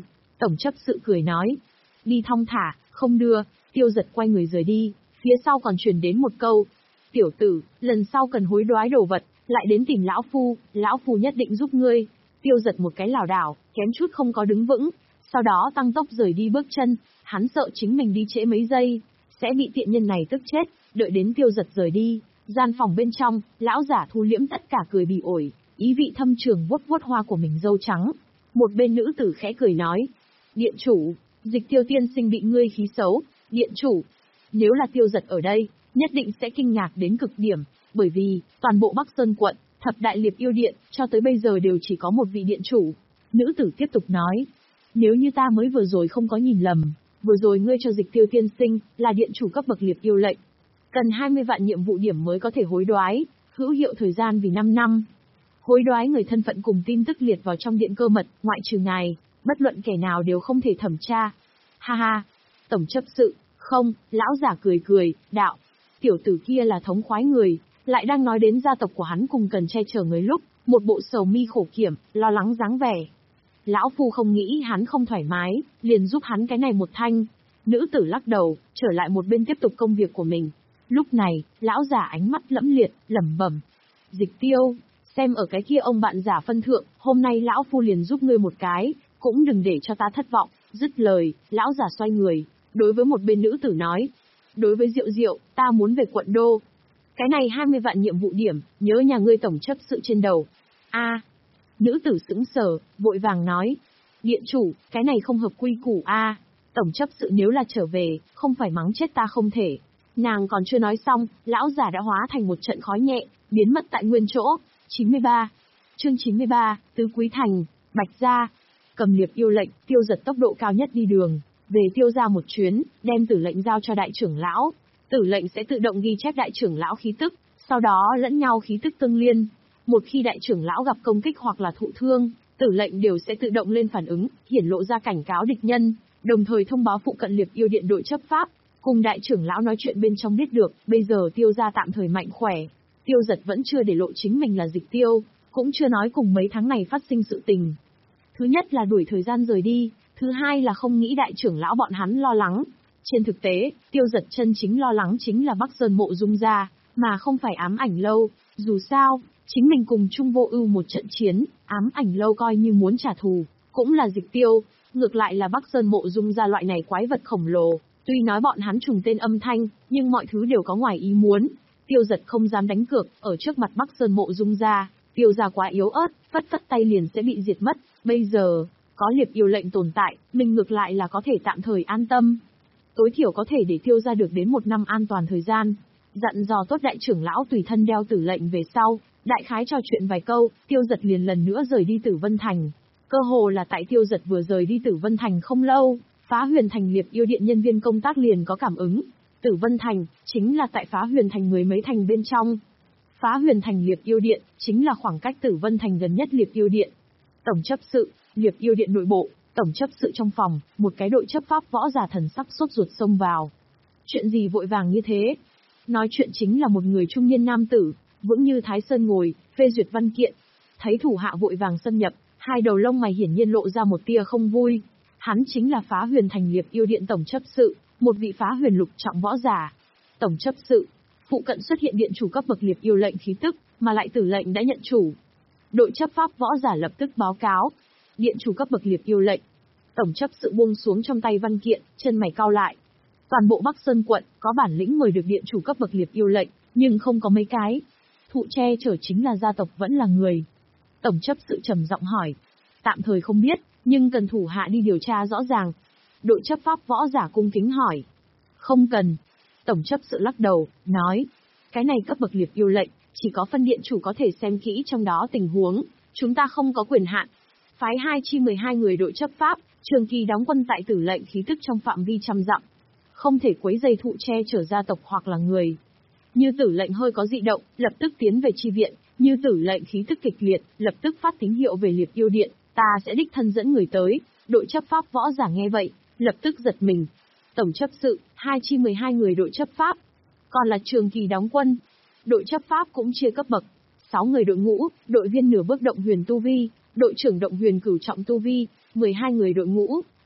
A: Tổng chấp sự cười nói. Đi thong thả, không đưa. Tiêu Giật quay người rời đi, phía sau còn truyền đến một câu. Tiểu tử, lần sau cần hối đoái đồ vật, lại đến tìm lão phu, lão phu nhất định giúp ngươi. Tiêu Giật một cái lảo đảo, kém chút không có đứng vững, sau đó tăng tốc rời đi bước chân, hắn sợ chính mình đi trễ mấy giây, sẽ bị tiện nhân này tức chết. Đợi đến Tiêu Giật rời đi, gian phòng bên trong, lão giả thu liễm tất cả cười bỉ ổi, ý vị thâm trường vuốt vuốt hoa của mình râu trắng. Một bên nữ tử khẽ cười nói, điện chủ, Dịch Tiêu tiên sinh bị ngươi khí xấu. Điện chủ, nếu là Tiêu Giật ở đây, nhất định sẽ kinh ngạc đến cực điểm, bởi vì, toàn bộ Bắc Sơn quận, thập đại liệp yêu điện, cho tới bây giờ đều chỉ có một vị điện chủ. Nữ tử tiếp tục nói, nếu như ta mới vừa rồi không có nhìn lầm, vừa rồi ngươi cho Dịch Tiêu tiên sinh, là điện chủ cấp bậc liệp yêu lệnh. Cần hai mươi vạn nhiệm vụ điểm mới có thể hối đoái, hữu hiệu thời gian vì năm năm. Hối đoái người thân phận cùng tin tức liệt vào trong điện cơ mật, ngoại trừ ngài, bất luận kẻ nào đều không thể thẩm tra. Ha ha, tổng chấp sự, không, lão giả cười cười, đạo, tiểu tử kia là thống khoái người, lại đang nói đến gia tộc của hắn cùng cần che chở người lúc, một bộ sầu mi khổ kiểm, lo lắng dáng vẻ. Lão phu không nghĩ hắn không thoải mái, liền giúp hắn cái này một thanh. Nữ tử lắc đầu, trở lại một bên tiếp tục công việc của mình. Lúc này, lão giả ánh mắt lẫm liệt, lẩm bẩm. Dịch Tiêu, xem ở cái kia ông bạn giả phân thượng, hôm nay lão phu liền giúp ngươi một cái, cũng đừng để cho ta thất vọng. Dứt lời, lão giả xoay người, đối với một bên nữ tử nói. Đối với Diệu Diệu, ta muốn về quận đô. Cái này hai mươi vạn nhiệm vụ điểm, nhớ nhà ngươi tổng chấp sự trên đầu. A, nữ tử sững sờ, vội vàng nói. Điện chủ, cái này không hợp quy củ a. Tổng chấp sự nếu là trở về, không phải mắng chết ta không thể. Nàng còn chưa nói xong, lão giả đã hóa thành một trận khói nhẹ, biến mất tại nguyên chỗ. chín mươi ba. Chương chín mươi ba, Tứ Quý Thành, Bạch Gia. Cầm liệp yêu lệnh, Tiêu Giật tốc độ cao nhất đi đường, về Tiêu gia một chuyến, đem tử lệnh giao cho đại trưởng lão. Tử lệnh sẽ tự động ghi chép đại trưởng lão khí tức, sau đó lẫn nhau khí tức tương liên. Một khi đại trưởng lão gặp công kích hoặc là thụ thương, tử lệnh đều sẽ tự động lên phản ứng, hiển lộ ra cảnh cáo địch nhân, đồng thời thông báo phụ cận liệp yêu điện đội chấp pháp, cùng đại trưởng lão nói chuyện bên trong biết được, bây giờ Tiêu gia tạm thời mạnh khỏe. Tiêu Giật vẫn chưa để lộ chính mình là Dịch Tiêu, cũng chưa nói cùng mấy tháng này phát sinh sự tình. Thứ nhất là đuổi thời gian rời đi, thứ hai là không nghĩ đại trưởng lão bọn hắn lo lắng. Trên thực tế, Tiêu Giật chân chính lo lắng chính là Bắc Sơn Mộ Dung gia, mà không phải Ám Ảnh Lâu. Dù sao, chính mình cùng Trung Vô Ưu một trận chiến, Ám Ảnh Lâu coi như muốn trả thù, cũng là Dịch Tiêu, ngược lại là Bắc Sơn Mộ Dung gia loại này quái vật khổng lồ, tuy nói bọn hắn trùng tên âm thanh, nhưng mọi thứ đều có ngoài ý muốn. Tiêu Giật không dám đánh cược, ở trước mặt Bắc Sơn Mộ Dung gia, Tiêu gia quá yếu ớt, phất phất tay liền sẽ bị diệt mất, bây giờ, có liệp yêu lệnh tồn tại, mình ngược lại là có thể tạm thời an tâm. Tối thiểu có thể để Tiêu gia được đến một năm an toàn thời gian. Dặn dò tốt đại trưởng lão tùy thân đeo tử lệnh về sau, đại khái trò chuyện vài câu, Tiêu Giật liền lần nữa rời đi Tử Vân Thành. Cơ hồ là tại Tiêu Giật vừa rời đi Tử Vân Thành không lâu, Phá Huyền Thành liệp yêu điện nhân viên công tác liền có cảm ứng. Tử Vân Thành, chính là tại Phá Huyền Thành mười mấy thành bên trong. Phá Huyền Thành liệp yêu điện, chính là khoảng cách Tử Vân Thành gần nhất liệp yêu điện. Tổng chấp sự, liệp yêu điện nội bộ, tổng chấp sự trong phòng, một cái đội chấp pháp võ giả thần sắc sốt ruột xông vào. Chuyện gì vội vàng như thế? Nói chuyện chính là một người trung niên nam tử, vững như Thái Sơn ngồi, phê duyệt văn kiện. Thấy thủ hạ vội vàng xâm nhập, hai đầu lông mày hiển nhiên lộ ra một tia không vui. Hắn chính là Phá Huyền Thành liệp yêu điện tổng chấp sự, một vị phá huyền lục trọng võ giả. Tổng chấp sự, phụ cận xuất hiện điện chủ cấp bậc liệp yêu lệnh khí tức, mà lại tử lệnh đã nhận chủ. Đội chấp pháp võ giả lập tức báo cáo. Điện chủ cấp bậc liệp yêu lệnh. Tổng chấp sự buông xuống trong tay văn kiện, chân mày cau lại. Toàn bộ Bắc Sơn quận, có bản lĩnh mời được điện chủ cấp bậc liệp yêu lệnh, nhưng không có mấy cái. Thụ che chở chính là gia tộc vẫn là người. Tổng chấp sự trầm giọng hỏi. Tạm thời không biết, nhưng cần thủ hạ đi điều tra rõ ràng. Đội chấp pháp võ giả cung kính hỏi. Không cần. Tổng chấp sự lắc đầu, nói. Cái này cấp bậc liệp yêu lệnh, chỉ có phân điện chủ có thể xem kỹ trong đó tình huống, chúng ta không có quyền hạn. Phái hai chi mười hai người đội chấp pháp, trường kỳ đóng quân tại tử lệnh khí tức trong phạm vi trăm dặm. Không thể quấy rầy thụ che chở gia tộc hoặc là người. Như tử lệnh hơi có dị động, lập tức tiến về chi viện, như tử lệnh khí tức kịch liệt, lập tức phát tín hiệu về liệp yêu điện, ta sẽ đích thân dẫn người tới. Đội chấp pháp võ giả nghe vậy, lập tức giật mình. Tổng chấp sự, hai chi mười hai người đội chấp pháp. Còn là trường kỳ đóng quân. Đội chấp pháp cũng chia cấp bậc. sáu người đội ngũ, đội viên nửa bước động huyền tu vi, đội trưởng động huyền cửu trọng tu vi, mười hai người đội ngũ,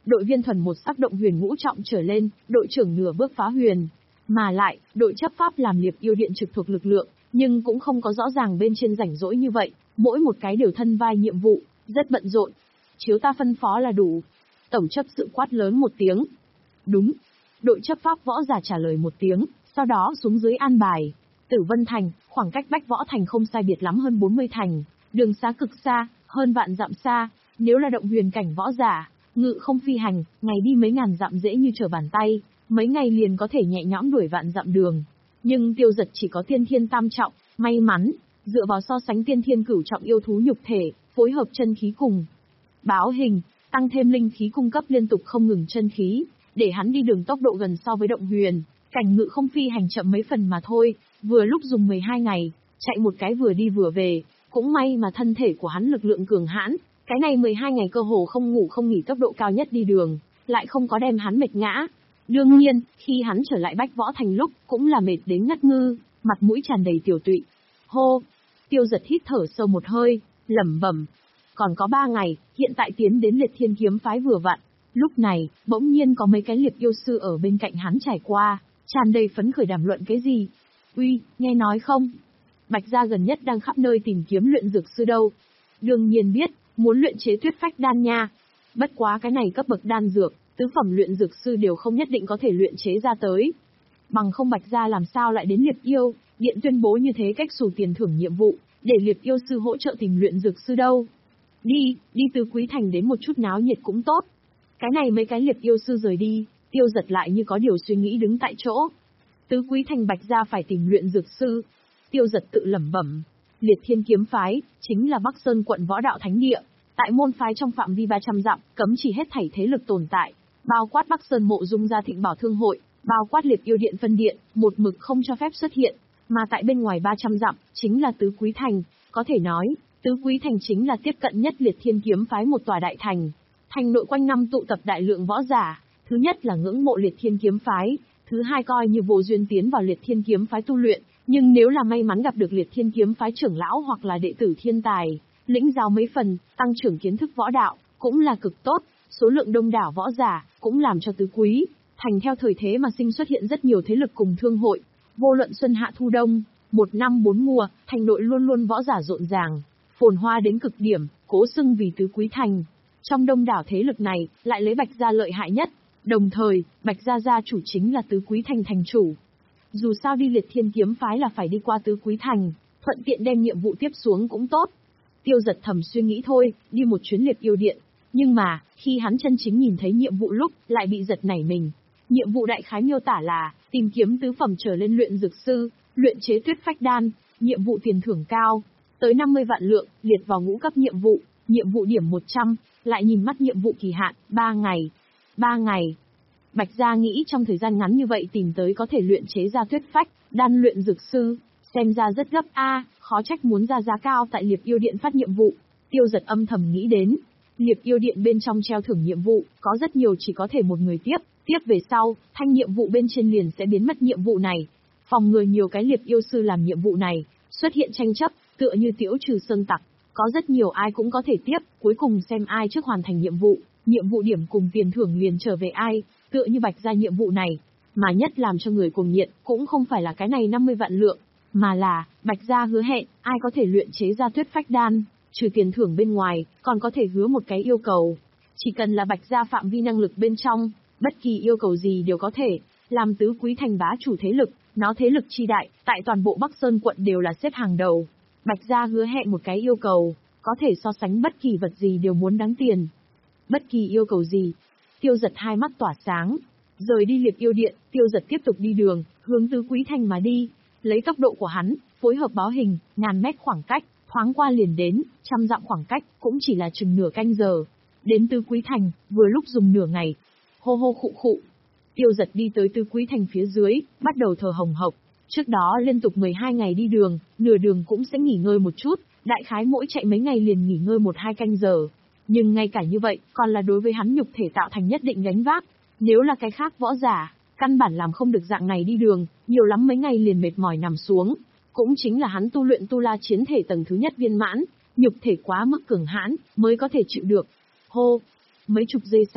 A: đội viên thuần một sắc động huyền ngũ trọng trở lên, đội trưởng nửa bước phá huyền. Mà lại, đội chấp pháp làm liệp yêu điện trực thuộc lực lượng, nhưng cũng không có rõ ràng bên trên rảnh rỗi như vậy, mỗi một cái đều thân vai nhiệm vụ, rất bận rộn. Chiếu ta phân phó là đủ. Tổng chấp sự quát lớn một tiếng. Đúng. Đội chấp pháp võ giả trả lời một tiếng, sau đó xuống dưới an bài. Tử Vân Thành, khoảng cách Bách Võ Thành không sai biệt lắm hơn bốn mươi thành, đường xá cực xa, hơn vạn dặm xa, nếu là động huyền cảnh võ giả, ngự không phi hành, ngày đi mấy ngàn dặm dễ như trở bàn tay, mấy ngày liền có thể nhẹ nhõm đuổi vạn dặm đường. Nhưng Tiêu Giật chỉ có tiên thiên tam trọng, may mắn, dựa vào so sánh tiên thiên cửu trọng yêu thú nhục thể, phối hợp chân khí cùng báo hình, tăng thêm linh khí cung cấp liên tục không ngừng chân khí, để hắn đi đường tốc độ gần so với động huyền, cảnh ngự không phi hành chậm mấy phần mà thôi, vừa lúc dùng mười hai ngày, chạy một cái vừa đi vừa về, cũng may mà thân thể của hắn lực lượng cường hãn, cái này mười hai ngày cơ hồ không ngủ không nghỉ tốc độ cao nhất đi đường, lại không có đem hắn mệt ngã. Đương nhiên, khi hắn trở lại Bách Võ Thành lúc, cũng là mệt đến ngất ngư, mặt mũi tràn đầy tiểu tụy. Hô! Tiêu Giật hít thở sâu một hơi, lẩm bẩm. Còn có ba ngày, hiện tại tiến đến Liệt Thiên Kiếm phái vừa vặn. Lúc này, bỗng nhiên có mấy cái liệt yêu sư ở bên cạnh hắn trải qua, tràn đầy phấn khởi đàm luận cái gì. Uy, nghe nói không? Bạch Gia gần nhất đang khắp nơi tìm kiếm luyện dược sư đâu. Đương nhiên biết, muốn luyện chế tuyết phách đan nha. Bất quá cái này cấp bậc đan dược, tứ phẩm luyện dược sư đều không nhất định có thể luyện chế ra tới. Bằng không Bạch Gia làm sao lại đến liệt yêu, điện tuyên bố như thế cách xù tiền thưởng nhiệm vụ, để liệt yêu sư hỗ trợ tìm luyện dược sư đâu. Đi, đi từ Quý Thành đến một chút náo nhiệt cũng tốt. Cái này mấy cái liệt yêu sư rời đi, Tiêu Giật lại như có điều suy nghĩ đứng tại chỗ. Tứ Quý Thành Bạch Gia phải tìm luyện dược sư. Tiêu Giật tự lẩm bẩm. Liệt Thiên Kiếm phái, chính là Bắc Sơn quận võ đạo thánh địa. Tại môn phái trong phạm vi ba trăm dặm, cấm chỉ hết thảy thế lực tồn tại. Bao quát Bắc Sơn Mộ Dung Gia Thịnh Bảo Thương Hội, bao quát Liệt Yêu Điện phân điện, một mực không cho phép xuất hiện. Mà tại bên ngoài ba trăm dặm, chính là Tứ Quý Thành. Có thể nói, Tứ Quý Thành chính là tiếp cận nhất Liệt Thiên Kiếm phái một tòa đại thành. Thành nội quanh năm tụ tập đại lượng võ giả. Thứ nhất là ngưỡng mộ Liệt Thiên Kiếm phái. Thứ hai coi như vô duyên tiến vào Liệt Thiên Kiếm phái tu luyện. Nhưng nếu là may mắn gặp được Liệt Thiên Kiếm phái trưởng lão hoặc là đệ tử thiên tài, lĩnh giáo mấy phần, tăng trưởng kiến thức võ đạo, cũng là cực tốt. Số lượng đông đảo võ giả, cũng làm cho Tứ Quý Thành theo thời thế mà sinh xuất hiện rất nhiều thế lực cùng thương hội. Vô luận xuân hạ thu đông, một năm bốn mùa, thành nội luôn luôn võ giả rộn ràng, phồn hoa đến cực điểm, cố xưng vì Tứ Quý Thành. Trong đông đảo thế lực này, lại lấy Bạch Gia lợi hại nhất. Đồng thời, Bạch Gia gia chủ chính là Tứ Quý Thành thành chủ. Dù sao đi Liệt Thiên Kiếm phái là phải đi qua Tứ Quý Thành, thuận tiện đem nhiệm vụ tiếp xuống cũng tốt. Tiêu Giật thầm suy nghĩ thôi, đi một chuyến Liệt Yêu Điện. Nhưng mà, khi hắn chân chính nhìn thấy nhiệm vụ lúc, lại bị giật nảy mình. Nhiệm vụ đại khái miêu tả là, tìm kiếm tứ phẩm trở lên luyện dược sư, luyện chế tuyết phách đan, nhiệm vụ tiền thưởng cao, tới năm mươi vạn lượng, liệt vào ngũ cấp nhiệm vụ, nhiệm vụ điểm một trăm, lại nhìn mắt nhiệm vụ kỳ hạn, ba ngày. ba ngày. Bạch Gia nghĩ trong thời gian ngắn như vậy tìm tới có thể luyện chế ra tuyết phách, đan luyện dược sư, xem ra rất gấp a, khó trách muốn ra giá cao tại Liệp Yêu Điện phát nhiệm vụ. Tiêu Giật âm thầm nghĩ đến, Liệp Yêu Điện bên trong treo thưởng nhiệm vụ, có rất nhiều chỉ có thể một người tiếp, tiếp về sau, thanh nhiệm vụ bên trên liền sẽ biến mất nhiệm vụ này. Phòng ngừa nhiều cái Liệp Yêu sư làm nhiệm vụ này, xuất hiện tranh chấp, tựa như Tiễu Trừ Sơn Tặc, có rất nhiều ai cũng có thể tiếp, cuối cùng xem ai trước hoàn thành nhiệm vụ, nhiệm vụ điểm cùng tiền thưởng liền trở về ai, tựa như Bạch Gia nhiệm vụ này. Mà nhất làm cho người cuồng nhiệt, cũng không phải là cái này năm mươi vạn lượng, mà là, Bạch Gia hứa hẹn, ai có thể luyện chế ra tuyết phách đan, trừ tiền thưởng bên ngoài, còn có thể hứa một cái yêu cầu. Chỉ cần là Bạch Gia phạm vi năng lực bên trong, bất kỳ yêu cầu gì đều có thể, làm Tứ Quý Thành bá chủ thế lực, nó thế lực chi đại, tại toàn bộ Bắc Sơn quận đều là xếp hàng đầu. Bạch Gia hứa hẹn một cái yêu cầu, có thể so sánh bất kỳ vật gì đều muốn đáng tiền. Bất kỳ yêu cầu gì? Tiêu Giật hai mắt tỏa sáng. Rời đi Liệp Yêu Điện, Tiêu Giật tiếp tục đi đường, hướng Tứ Quý Thành mà đi. Lấy tốc độ của hắn, phối hợp báo hình, ngàn mét khoảng cách, thoáng qua liền đến, trăm dặm khoảng cách, cũng chỉ là chừng nửa canh giờ. Đến Tứ Quý Thành, vừa lúc dùng nửa ngày. Hô hô khụ khụ. Tiêu Giật đi tới Tứ Quý Thành phía dưới, bắt đầu thở hồng hộc. Trước đó liên tục mười hai ngày đi đường, nửa đường cũng sẽ nghỉ ngơi một chút, đại khái mỗi chạy mấy ngày liền nghỉ ngơi một hai canh giờ. Nhưng ngay cả như vậy, còn là đối với hắn nhục thể tạo thành nhất định gánh vác. Nếu là cái khác võ giả, căn bản làm không được dạng này đi đường, nhiều lắm mấy ngày liền mệt mỏi nằm xuống. Cũng chính là hắn tu luyện tu la chiến thể tầng thứ nhất viên mãn, nhục thể quá mức cường hãn, mới có thể chịu được. Hô! Mấy chục giây sau,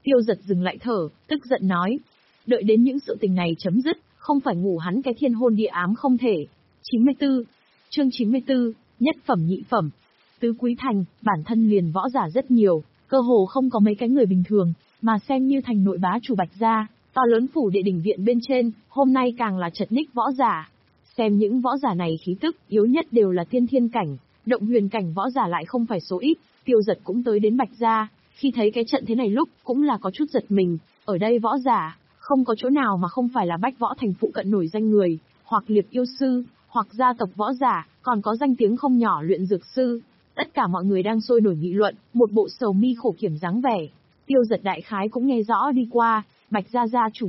A: Tiêu Giật dừng lại thở, tức giận nói. Đợi đến những sự tình này chấm dứt, không phải ngủ hắn cái thiên hôn địa ám không thể. chín mươi tư. Chương chín mươi tư, nhất phẩm nhị phẩm. Tứ Quý Thành, bản thân liền võ giả rất nhiều, cơ hồ không có mấy cái người bình thường, mà xem như thành nội bá chủ Bạch gia, to lớn phủ đệ đỉnh viện bên trên, hôm nay càng là chật ních võ giả. Xem những võ giả này khí tức, yếu nhất đều là tiên thiên cảnh, động huyền cảnh võ giả lại không phải số ít. Tiêu Giật cũng tới đến Bạch gia, khi thấy cái trận thế này lúc, cũng là có chút giật mình, ở đây võ giả, không có chỗ nào mà không phải là Bách Võ Thành phụ cận nổi danh người, hoặc liệp yêu sư, hoặc gia tộc võ giả, còn có danh tiếng không nhỏ luyện dược sư. Tất cả mọi người đang sôi nổi nghị luận, một bộ sầu mi khổ kiểm dáng vẻ. Tiêu Giật đại khái cũng nghe rõ đi qua, Bạch gia gia chủ